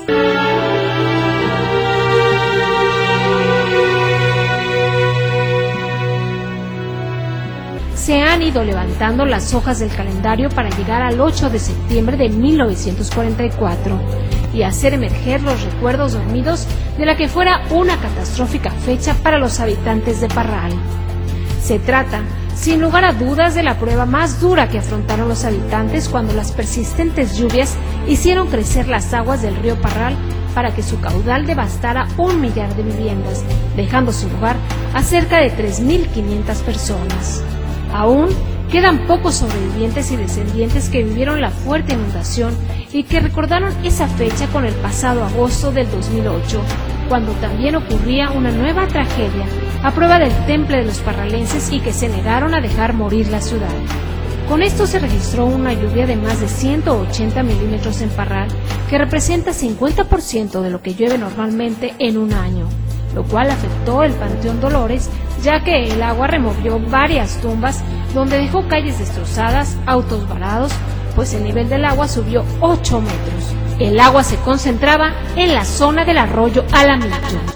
Se han ido levantando las hojas del calendario para llegar al ocho de septiembre de mil novecientos cuarenta y cuatro y hacer emerger los recuerdos dormidos de la que fuera una catastrófica fecha para los habitantes de Parral. Se trata, sin lugar a dudas, de la prueba más dura que afrontaron los habitantes cuando las persistentes lluvias hicieron crecer las aguas del río Parral para que su caudal devastara un millar de viviendas, dejando sin hogar a cerca de tres mil quinientas personas. Aún quedan pocos sobrevivientes y descendientes que vivieron la fuerte inundación y que recordaron esa fecha con el pasado agosto del dos mil ocho, cuando también ocurría una nueva tragedia a prueba del temple de los parralenses y que se negaron a dejar morir la ciudad. Con esto se registró una lluvia de más de ciento ochenta milímetros en Parral, que representa cincuenta por ciento de lo que llueve normalmente en un año, lo cual afectó el Panteón Dolores, ya que el agua removió varias tumbas donde dejó calles destrozadas, autos varados, pues el nivel del agua subió ocho metros. El agua se concentraba en la zona del arroyo Alamillo.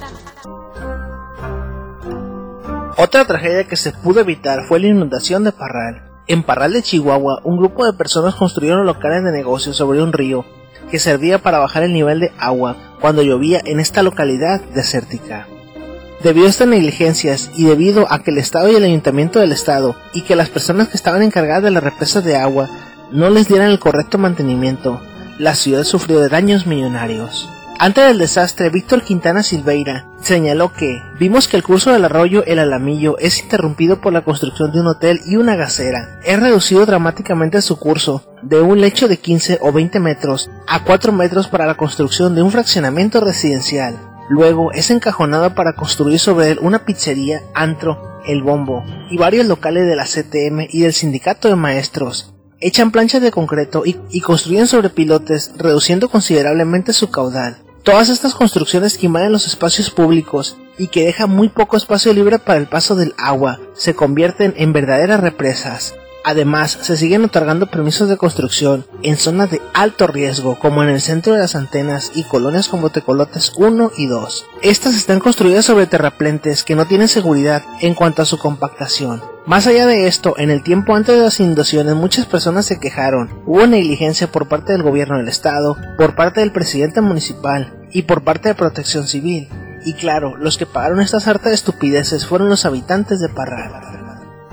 Otra tragedia que se pudo evitar fue la inundación de Parral. En Parral de Chihuahua, un grupo de personas construyeron locales de negocios sobre un río que servía para bajar el nivel de agua cuando llovía en esta localidad desértica. Debido a estas negligencias y debido a que el Estado y el Ayuntamiento del Estado y que las personas que estaban encargadas de las represas de agua no les dieran el correcto mantenimiento, la ciudad sufrió de daños millonarios. Antes del desastre, Víctor Quintana Silveira señaló que vimos que el curso del arroyo El Alamillo es interrumpido por la construcción de un hotel y una gasera. Es reducido dramáticamente su curso de un lecho de quince o veinte metros a cuatro metros para la construcción de un fraccionamiento residencial. Luego es encajonado para construir sobre él una pizzería, antro, El Bombo y varios locales de la C T M y del Sindicato de Maestros. Echan planchas de concreto y, y construyen sobre pilotes, reduciendo considerablemente su caudal. Todas estas construcciones que invaden los espacios públicos y que dejan muy poco espacio libre para el paso del agua, se convierten en verdaderas represas. Además, se siguen otorgando permisos de construcción en zonas de alto riesgo, como en el centro de las Antenas y colonias como Tecolotes uno y dos. Estas están construidas sobre terraplentes que no tienen seguridad en cuanto a su compactación. Más allá de esto, en el tiempo antes de las inundaciones muchas personas se quejaron. Hubo negligencia por parte del gobierno del estado, por parte del presidente municipal y por parte de Protección Civil. Y claro, los que pagaron esta sarta de estupideces fueron los habitantes de Parral.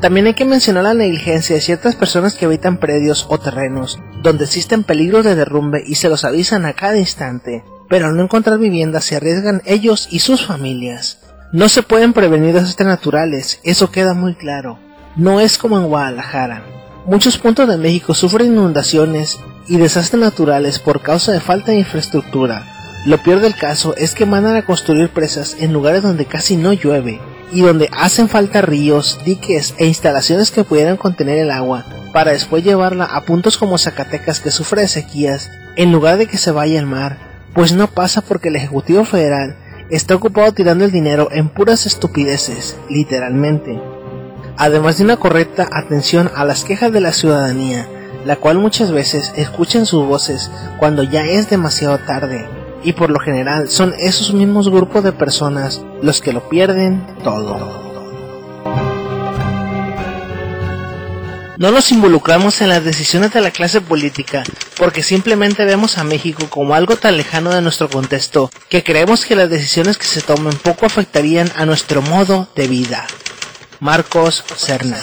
También hay que mencionar la negligencia de ciertas personas que habitan predios o terrenos donde existen peligros de derrumbe y se los avisan a cada instante, pero al no encontrar vivienda se arriesgan ellos y sus familias. No se pueden prevenir desastres naturales, eso queda muy claro. No es como en Guadalajara. Muchos puntos de México sufren inundaciones y desastres naturales por causa de falta de infraestructura. Lo peor del caso es que mandan a construir presas en lugares donde casi no llueve y donde hacen falta ríos, diques e instalaciones que pudieran contener el agua para después llevarla a puntos como Zacatecas, que sufre de sequías, en lugar de que se vaya al mar, pues no pasa porque el Ejecutivo Federal está ocupado tirando el dinero en puras estupideces, literalmente. Además de una correcta atención a las quejas de la ciudadanía, la cual muchas veces escuchan sus voces cuando ya es demasiado tarde, y por lo general son esos mismos grupos de personas los que lo pierden todo. No nos involucramos en las decisiones de la clase política porque simplemente vemos a México como algo tan lejano de nuestro contexto que creemos que las decisiones que se tomen poco afectarían a nuestro modo de vida. Marcos Serna.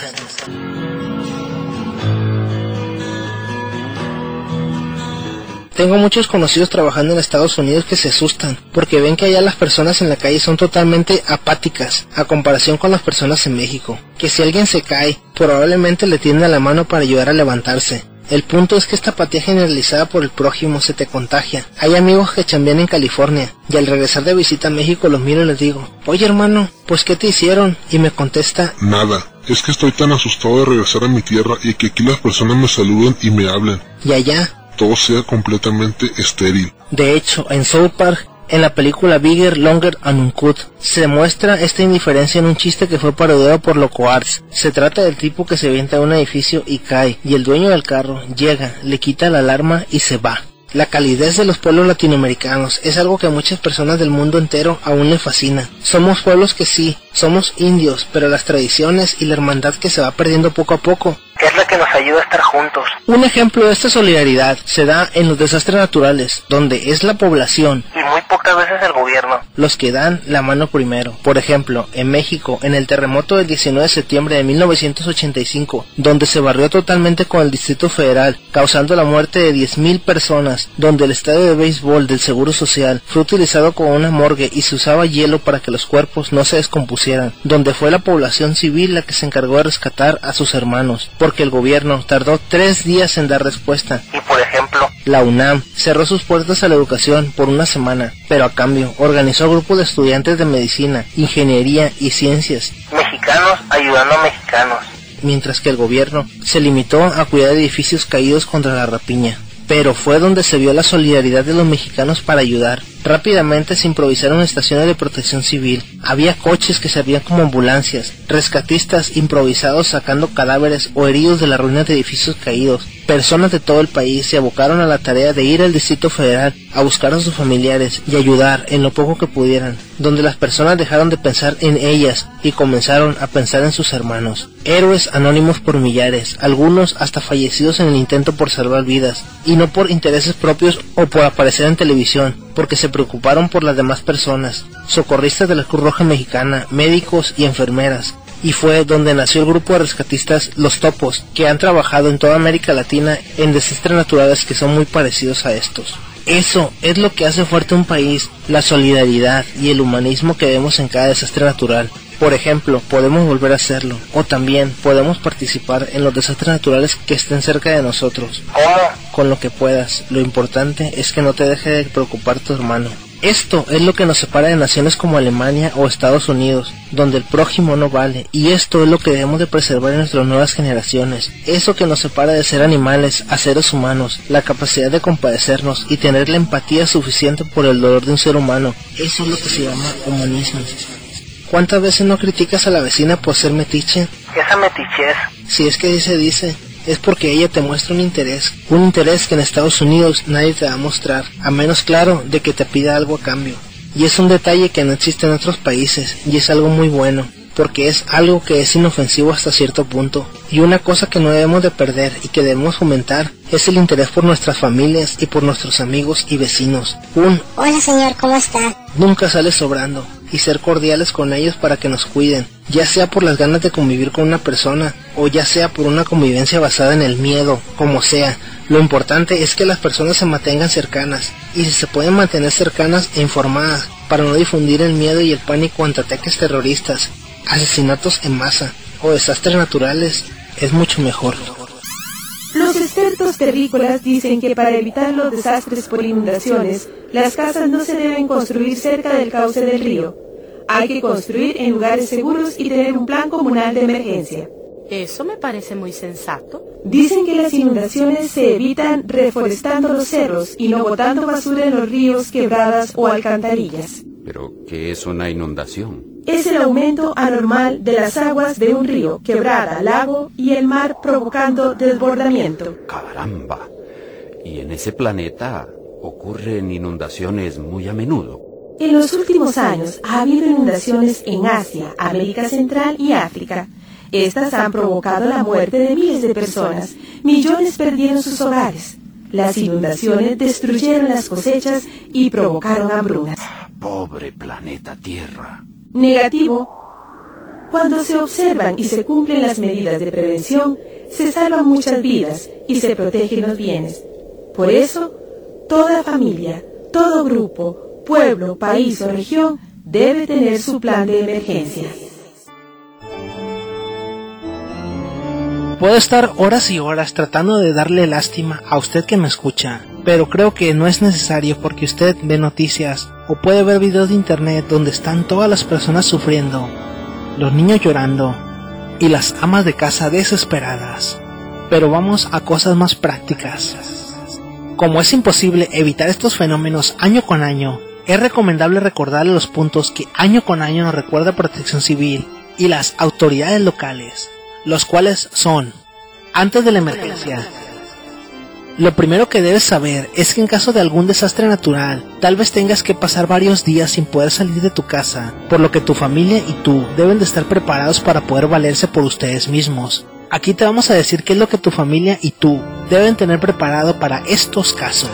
Tengo muchos conocidos trabajando en Estados Unidos que se asustan porque ven que allá las personas en la calle son totalmente apáticas a comparación con las personas en México, que si alguien se cae probablemente le tienden la mano para ayudar a levantarse. El punto es que esta apatía generalizada por el prójimo se te contagia. Hay amigos que chambean en California y al regresar de visita a México los miro y les digo: oye hermano, pues ¿qué te hicieron? Y me contesta: nada, es que estoy tan asustado de regresar a mi tierra y que aquí las personas me saluden y me hablen. Y allá todo sea completamente estéril. De hecho, en South Park, en la película Bigger, Longer and Uncut, se muestra esta indiferencia en un chiste que fue parodiado por Loco Arts. Se trata del tipo que se avienta a un edificio y cae, y el dueño del carro llega, le quita la alarma y se va. La calidez de los pueblos latinoamericanos es algo que a muchas personas del mundo entero aún le fascina. Somos pueblos que sí, somos indios, pero las tradiciones y la hermandad que se va perdiendo poco a poco es la que nos ayuda a estar juntos. Un ejemplo de esta solidaridad se da en los desastres naturales, donde es la población y muy pocas veces el gobierno los que dan la mano primero. Por ejemplo, en México, en el terremoto del diecinueve de septiembre de mil novecientos ochenta y cinco, donde se barrió totalmente con el Distrito Federal, causando la muerte de diez mil personas, donde el estadio de béisbol del Seguro Social fue utilizado como una morgue y se usaba hielo para que los cuerpos no se descompusieran, donde fue la población civil la que se encargó de rescatar a sus hermanos, porque el gobierno tardó tres días en dar respuesta. Y por ejemplo, la UNAM cerró sus puertas a la educación por una semana, pero a cambio organizó a grupos de estudiantes de medicina, ingeniería y ciencias, mexicanos ayudando a mexicanos, mientras que el gobierno se limitó a cuidar edificios caídos contra la rapiña. Pero fue donde se vio la solidaridad de los mexicanos para ayudar. Rápidamente se improvisaron estaciones de protección civil, había coches que servían como ambulancias, rescatistas improvisados sacando cadáveres o heridos de las ruinas de edificios caídos. Personas de todo el país se abocaron a la tarea de ir al Distrito Federal a buscar a sus familiares y ayudar en lo poco que pudieran, donde las personas dejaron de pensar en ellas y comenzaron a pensar en sus hermanos. Héroes anónimos por millares, algunos hasta fallecidos en el intento por salvar vidas, y no por intereses propios o por aparecer en televisión, porque se preocuparon por las demás personas, socorristas de la Cruz Roja Mexicana, médicos y enfermeras. Y fue donde nació el grupo de rescatistas Los Topos, que han trabajado en toda América Latina en desastres naturales que son muy parecidos a estos. Eso es lo que hace fuerte un país, la solidaridad y el humanismo que vemos en cada desastre natural. Por ejemplo, podemos volver a hacerlo, o también podemos participar en los desastres naturales que estén cerca de nosotros. ¿Cómo? Con lo que puedas, lo importante es que no te deje de preocupar tu hermano. Esto es lo que nos separa de naciones como Alemania o Estados Unidos, donde el prójimo no vale, y esto es lo que debemos de preservar en nuestras nuevas generaciones. Eso que nos separa de ser animales a seres humanos, la capacidad de compadecernos y tener la empatía suficiente por el dolor de un ser humano. Eso es lo que se llama humanismo. ¿Cuántas veces no criticas a la vecina por ser metiche? Esa metichez. Si es que así se dice, es porque ella te muestra un interés, un interés que en Estados Unidos nadie te va a mostrar, a menos claro de que te pida algo a cambio. Y es un detalle que no existe en otros países, y es algo muy bueno, porque es algo que es inofensivo hasta cierto punto. Y una cosa que no debemos de perder y que debemos fomentar es el interés por nuestras familias y por nuestros amigos y vecinos. Un hola señor, ¿cómo está? Nunca sale sobrando. y ser cordiales con ellos para que nos cuiden, ya sea por las ganas de convivir con una persona o ya sea por una convivencia basada en el miedo, como sea. Lo importante es que las personas se mantengan cercanas y si se pueden mantener cercanas e informadas para no difundir el miedo y el pánico ante ataques terroristas, asesinatos en masa o desastres naturales, es mucho mejor. Los expertos terrícolas dicen que para evitar los desastres por inundaciones, las casas no se deben construir cerca del cauce del río. Hay que construir en lugares seguros y tener un plan comunal de emergencia. Eso me parece muy sensato. Dicen que las inundaciones se evitan reforestando los cerros y no botando basura en los ríos, quebradas o alcantarillas. ¿Pero qué es una inundación? Es el aumento anormal de las aguas de un río, quebrada, lago y el mar provocando desbordamiento. ¡Caramba! Y en ese planeta ocurren inundaciones muy a menudo. En los últimos años ha habido inundaciones en Asia, América Central y África. Estas han provocado la muerte de miles de personas. Millones perdieron sus hogares. Las inundaciones destruyeron las cosechas y provocaron hambrunas. Pobre planeta Tierra. Negativo. Cuando se observan y se cumplen las medidas de prevención, se salvan muchas vidas y se protegen los bienes. Por eso, toda familia, todo grupo, pueblo, país o región debe tener su plan de emergencia. Puedo estar horas y horas tratando de darle lástima a usted que me escucha, pero creo que no es necesario porque usted ve noticias o puede ver videos de internet donde están todas las personas sufriendo, los niños llorando y las amas de casa desesperadas. Pero vamos a cosas más prácticas. Como es imposible evitar estos fenómenos año con año, es recomendable recordarle los puntos que año con año nos recuerda Protección Civil y las autoridades locales, los cuales son: antes de la emergencia. Lo primero que debes saber es que en caso de algún desastre natural, tal vez tengas que pasar varios días sin poder salir de tu casa, por lo que tu familia y tú deben de estar preparados para poder valerse por ustedes mismos. Aquí te vamos a decir qué es lo que tu familia y tú deben tener preparado para estos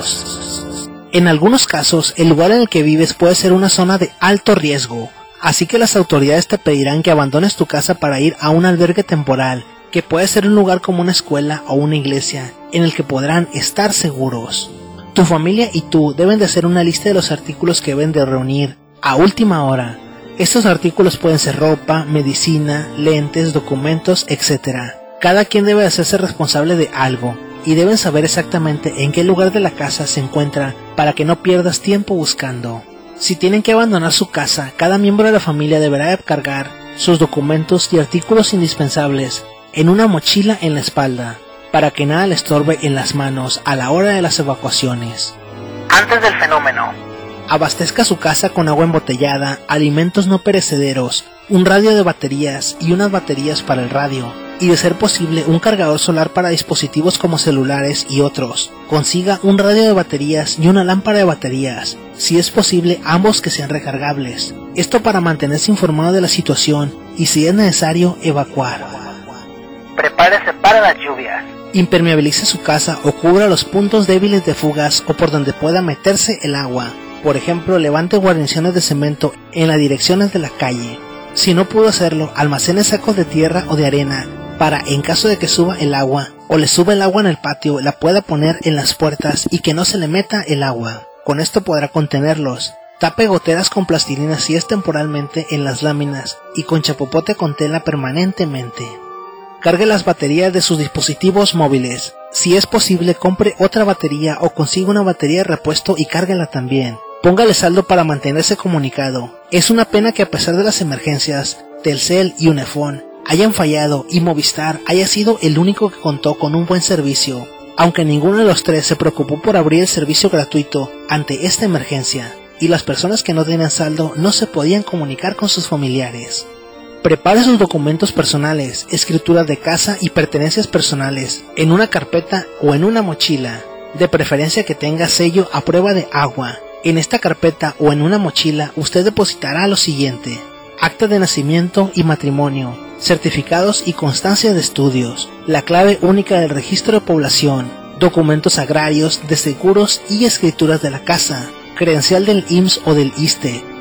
casos. En algunos casos, el lugar en el que vives puede ser una zona de alto riesgo, así que las autoridades te pedirán que abandones tu casa para ir a un albergue temporal, que puede ser un lugar como una escuela o una iglesia, en el que podrán estar seguros. Tu familia y tú deben de hacer una lista de los artículos que deben de reunir a última hora. Estos artículos pueden ser ropa, medicina, lentes, documentos, etcétera. Cada quien debe hacerse responsable de algo, y deben saber exactamente en qué lugar de la casa se encuentra para que no pierdas tiempo buscando. Si tienen que abandonar su casa, cada miembro de la familia deberá de cargar sus documentos y artículos indispensables en una mochila en la espalda, para que nada le estorbe en las manos a la hora de las evacuaciones. Antes del fenómeno. Abastezca su casa con agua embotellada, alimentos no perecederos, un radio de baterías y unas baterías para el radio, y de ser posible un cargador solar para dispositivos como celulares y otros. Consiga un radio de baterías y una lámpara de baterías, si es posible ambos que sean recargables. Esto para mantenerse informado de la situación y si es necesario evacuar. Prepárese para las lluvias. Impermeabilice su casa o cubra los puntos débiles de fugas o por donde pueda meterse el agua. Por ejemplo, levante guarniciones de cemento en las direcciones de la calle. Si no pudo hacerlo, almacene sacos de tierra o de arena para, en caso de que suba el agua o le suba el agua en el patio, la pueda poner en las puertas y que no se le meta el agua. Con esto podrá contenerlos. Tape goteras con plastilina si es temporalmente en las láminas y con chapopote con tela permanentemente. Cargue las baterías de sus dispositivos móviles. Si es posible, compre otra batería o consiga una batería de repuesto y cárguela también. Póngale saldo para mantenerse comunicado. Es una pena que a pesar de las emergencias, Telcel y Unifón hayan fallado y Movistar haya sido el único que contó con un buen servicio, aunque ninguno de los tres se preocupó por abrir el servicio gratuito ante esta emergencia, y las personas que no tenían saldo no se podían comunicar con sus familiares. Prepare sus documentos personales, escrituras de casa y pertenencias personales en una carpeta o en una mochila, de preferencia que tenga sello a prueba de agua. En esta carpeta o en una mochila usted depositará lo siguiente: acta de nacimiento y matrimonio, certificados y constancia de estudios, la clave única del registro de población, documentos agrarios, de seguros y escrituras de la casa, credencial del I M S S o del I S S S T E,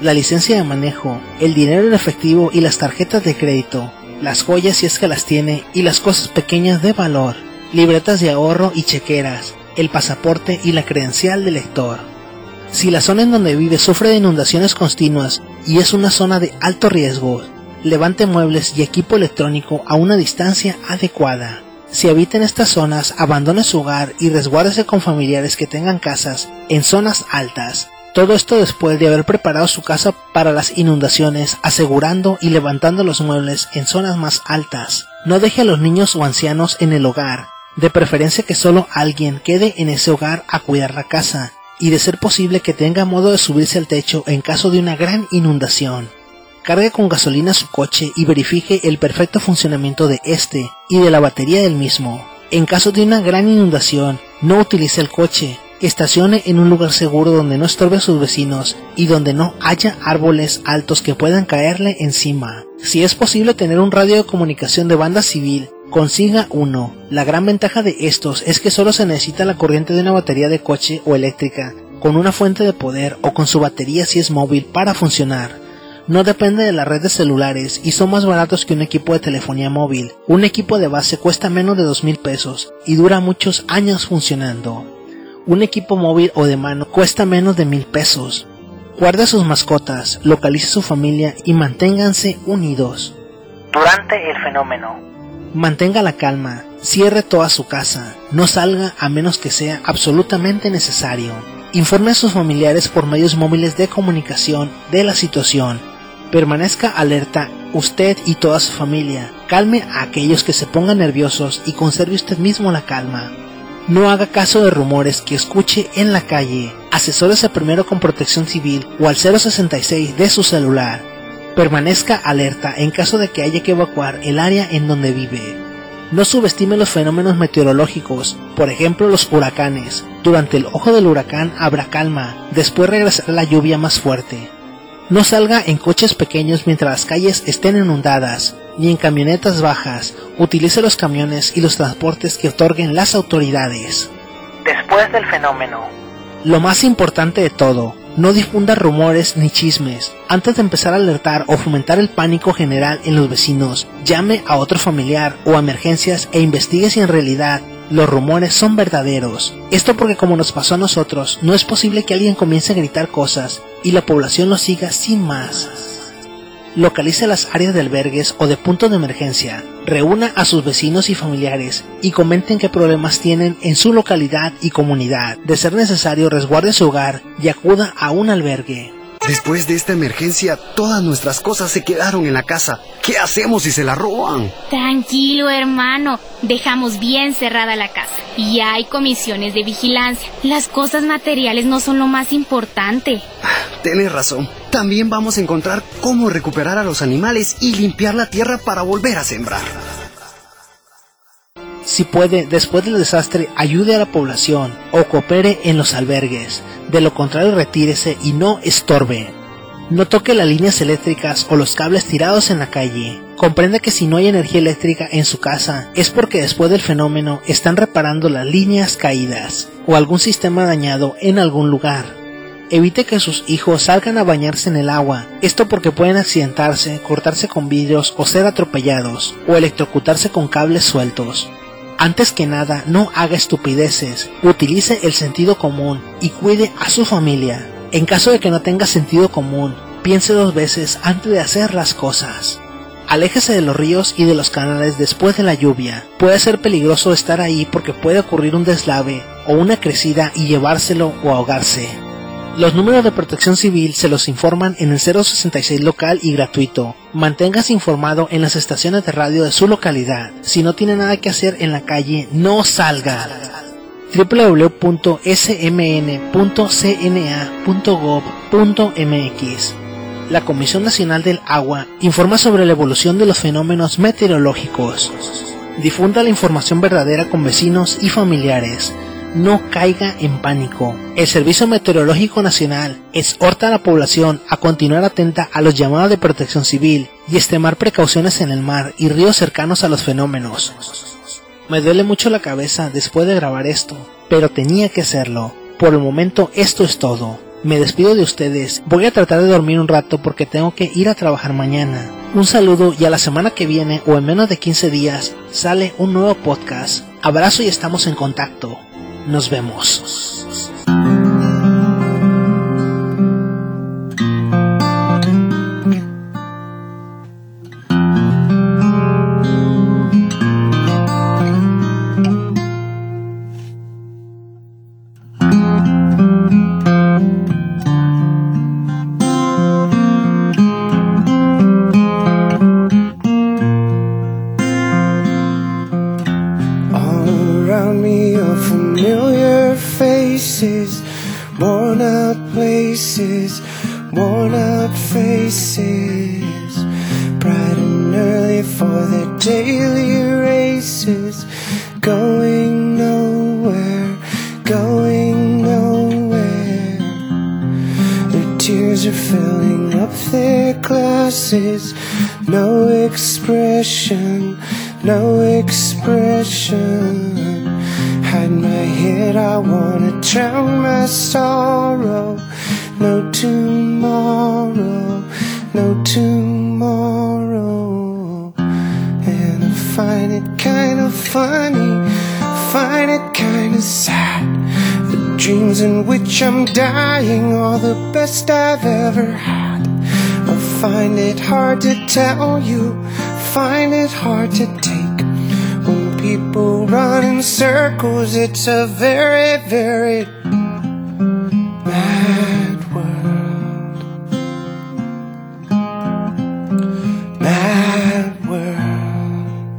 la licencia de manejo, el dinero en efectivo y las tarjetas de crédito, las joyas si es que las tiene y las cosas pequeñas de valor, libretas de ahorro y chequeras, el pasaporte y la credencial del lector. Si la zona en donde vive sufre de inundaciones continuas y es una zona de alto riesgo, levante muebles y equipo electrónico a una distancia adecuada. Si habita en estas zonas, abandone su hogar y resguárdese con familiares que tengan casas en zonas altas. Todo esto después de haber preparado su casa para las inundaciones, asegurando y levantando los muebles en zonas más altas. No deje a los niños o ancianos en el hogar, de preferencia que solo alguien quede en ese hogar a cuidar la casa, y de ser posible que tenga modo de subirse al techo en caso de una gran inundación. Cargue con gasolina su coche y verifique el perfecto funcionamiento de este y de la batería del mismo. En caso de una gran inundación, no utilice el coche. Estacione en un lugar seguro donde no estorbe a sus vecinos y donde no haya árboles altos que puedan caerle encima. Si es posible tener un radio de comunicación de banda civil, consiga uno. La gran ventaja de estos es que solo se necesita la corriente de una batería de coche o eléctrica, con una fuente de poder o con su batería si es móvil para funcionar. No depende de la red de celulares y son más baratos que un equipo de telefonía móvil. Un equipo de base cuesta menos de dos mil pesos y dura muchos años funcionando. Un equipo móvil o de mano cuesta menos de mil pesos. Guarde a sus mascotas, localice su familia y manténganse unidos. Durante el fenómeno, mantenga la calma, cierre toda su casa, no salga a menos que sea absolutamente necesario. Informe a sus familiares por medios móviles de comunicación de la situación. Permanezca alerta usted y toda su familia. Calme a aquellos que se pongan nerviosos y conserve usted mismo la calma. No haga caso de rumores que escuche en la calle. Asesórese primero con Protección Civil o al cero sesenta y seis de su celular. Permanezca alerta en caso de que haya que evacuar el área en donde vive. No subestime los fenómenos meteorológicos, por ejemplo los huracanes. Durante el ojo del huracán habrá calma, después regresará la lluvia más fuerte. No salga en coches pequeños mientras las calles estén inundadas, ni en camionetas bajas. Utilice los camiones y los transportes que otorguen las autoridades. después del fenómeno. Lo más importante de todo, no difunda rumores ni chismes. Antes de empezar a alertar o fomentar el pánico general en los vecinos, llame a otro familiar o a emergencias e investigue si en realidad los rumores son verdaderos. Esto porque, como nos pasó a nosotros, no es posible que alguien comience a gritar cosas y la población lo siga sin más. Localice las áreas de albergues o de puntos de emergencia, reúna a sus vecinos y familiares y comenten qué problemas tienen en su localidad y comunidad. De ser necesario, resguarde su hogar y acuda a un albergue. Después de esta emergencia, todas nuestras cosas se quedaron en la casa. ¿Qué hacemos si se la roban? Tranquilo, hermano. Dejamos bien cerrada la casa. Y hay comisiones de vigilancia. Las cosas materiales no son lo más importante. Tienes razón. También vamos a encontrar cómo recuperar a los animales y limpiar la tierra para volver a sembrar. Si puede, después del desastre, ayude a la población o coopere en los albergues. De lo contrario, retírese y no estorbe. No toque las líneas eléctricas o los cables tirados en la calle. Comprenda que si no hay energía eléctrica en su casa, es porque después del fenómeno están reparando las líneas caídas o algún sistema dañado en algún lugar. Evite que sus hijos salgan a bañarse en el agua, esto porque pueden accidentarse, cortarse con vidrios o ser atropellados, o electrocutarse con cables sueltos. Antes que nada, no haga estupideces, utilice el sentido común y cuide a su familia. En caso de que no tenga sentido común, piense dos veces antes de hacer las cosas. Aléjese de los ríos y de los canales después de la lluvia. Puede ser peligroso estar ahí porque puede ocurrir un deslave o una crecida y llevárselo o ahogarse. Los números de protección civil se los informan en el cero sesenta y seis local y gratuito. Manténgase informado en las estaciones de radio de su localidad. Si no tiene nada que hacer en la calle, no salga. doble u doble u doble u punto ese eme ene punto ce ene a punto gob punto eme equis. La Comisión Nacional del Agua informa sobre la evolución de los fenómenos meteorológicos. Difunda la información verdadera con vecinos y familiares. No caiga en pánico. El Servicio Meteorológico Nacional exhorta a la población a continuar atenta a los llamados de protección civil y extremar precauciones en el mar y ríos cercanos a los fenómenos. Me duele mucho la cabeza después de grabar esto, pero tenía que hacerlo. Por el momento esto es todo. Me despido de ustedes. Voy a tratar de dormir un rato porque tengo que ir a trabajar mañana. Un saludo y a la semana que viene o en menos de quince días sale un nuevo podcast. Abrazo y estamos en contacto. Nos vemos. Worn out places, worn out faces, bright and early for their daily races, going nowhere, going nowhere. Their tears are filling up their glasses, no expression, no expression. Hide my head, I wanna drown my sorrow. No tomorrow, no tomorrow. And I find it kinda funny, find it kinda sad. The dreams in which I'm dying are the best I've ever had. I find it hard to tell you, find it hard to take. When people run in circles, it's a very, very mad world. Mad world.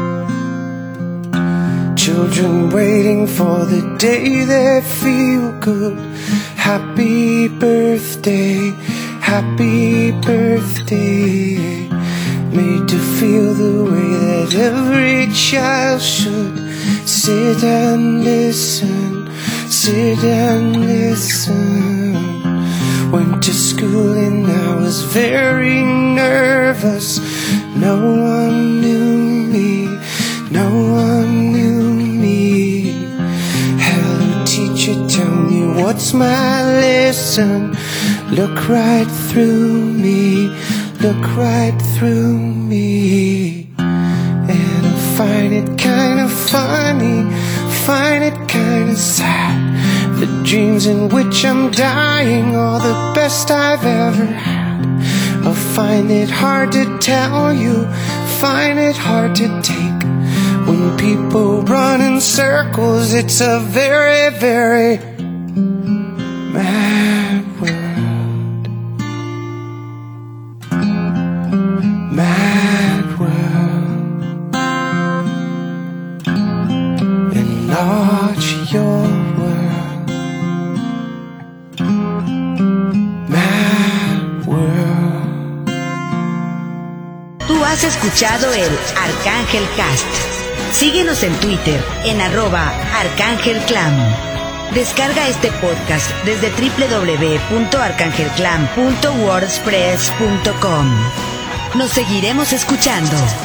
Children waiting for the day they feel good. Happy birthday, happy birthday. Made to feel the way that every child should. Sit and listen, sit and listen. Went to school and I was very nervous. No one knew me, no one knew me. Hello teacher, tell me what's my lesson. Look right through me, look right through me. And I find it kinda funny, find it kinda sad. The dreams in which I'm dying are the best I've ever had. I find it hard to tell you, find it hard to take. When people run in circles, it's a very, very mad world. Mad world. Enlarge your world. Mad world. Tú has escuchado el Arcángel Cast. Síguenos en Twitter en arroba Arcángel Clam. Descarga este podcast desde doble u doble u doble u punto arcángel clam punto wordpress punto com. Nos seguiremos escuchando.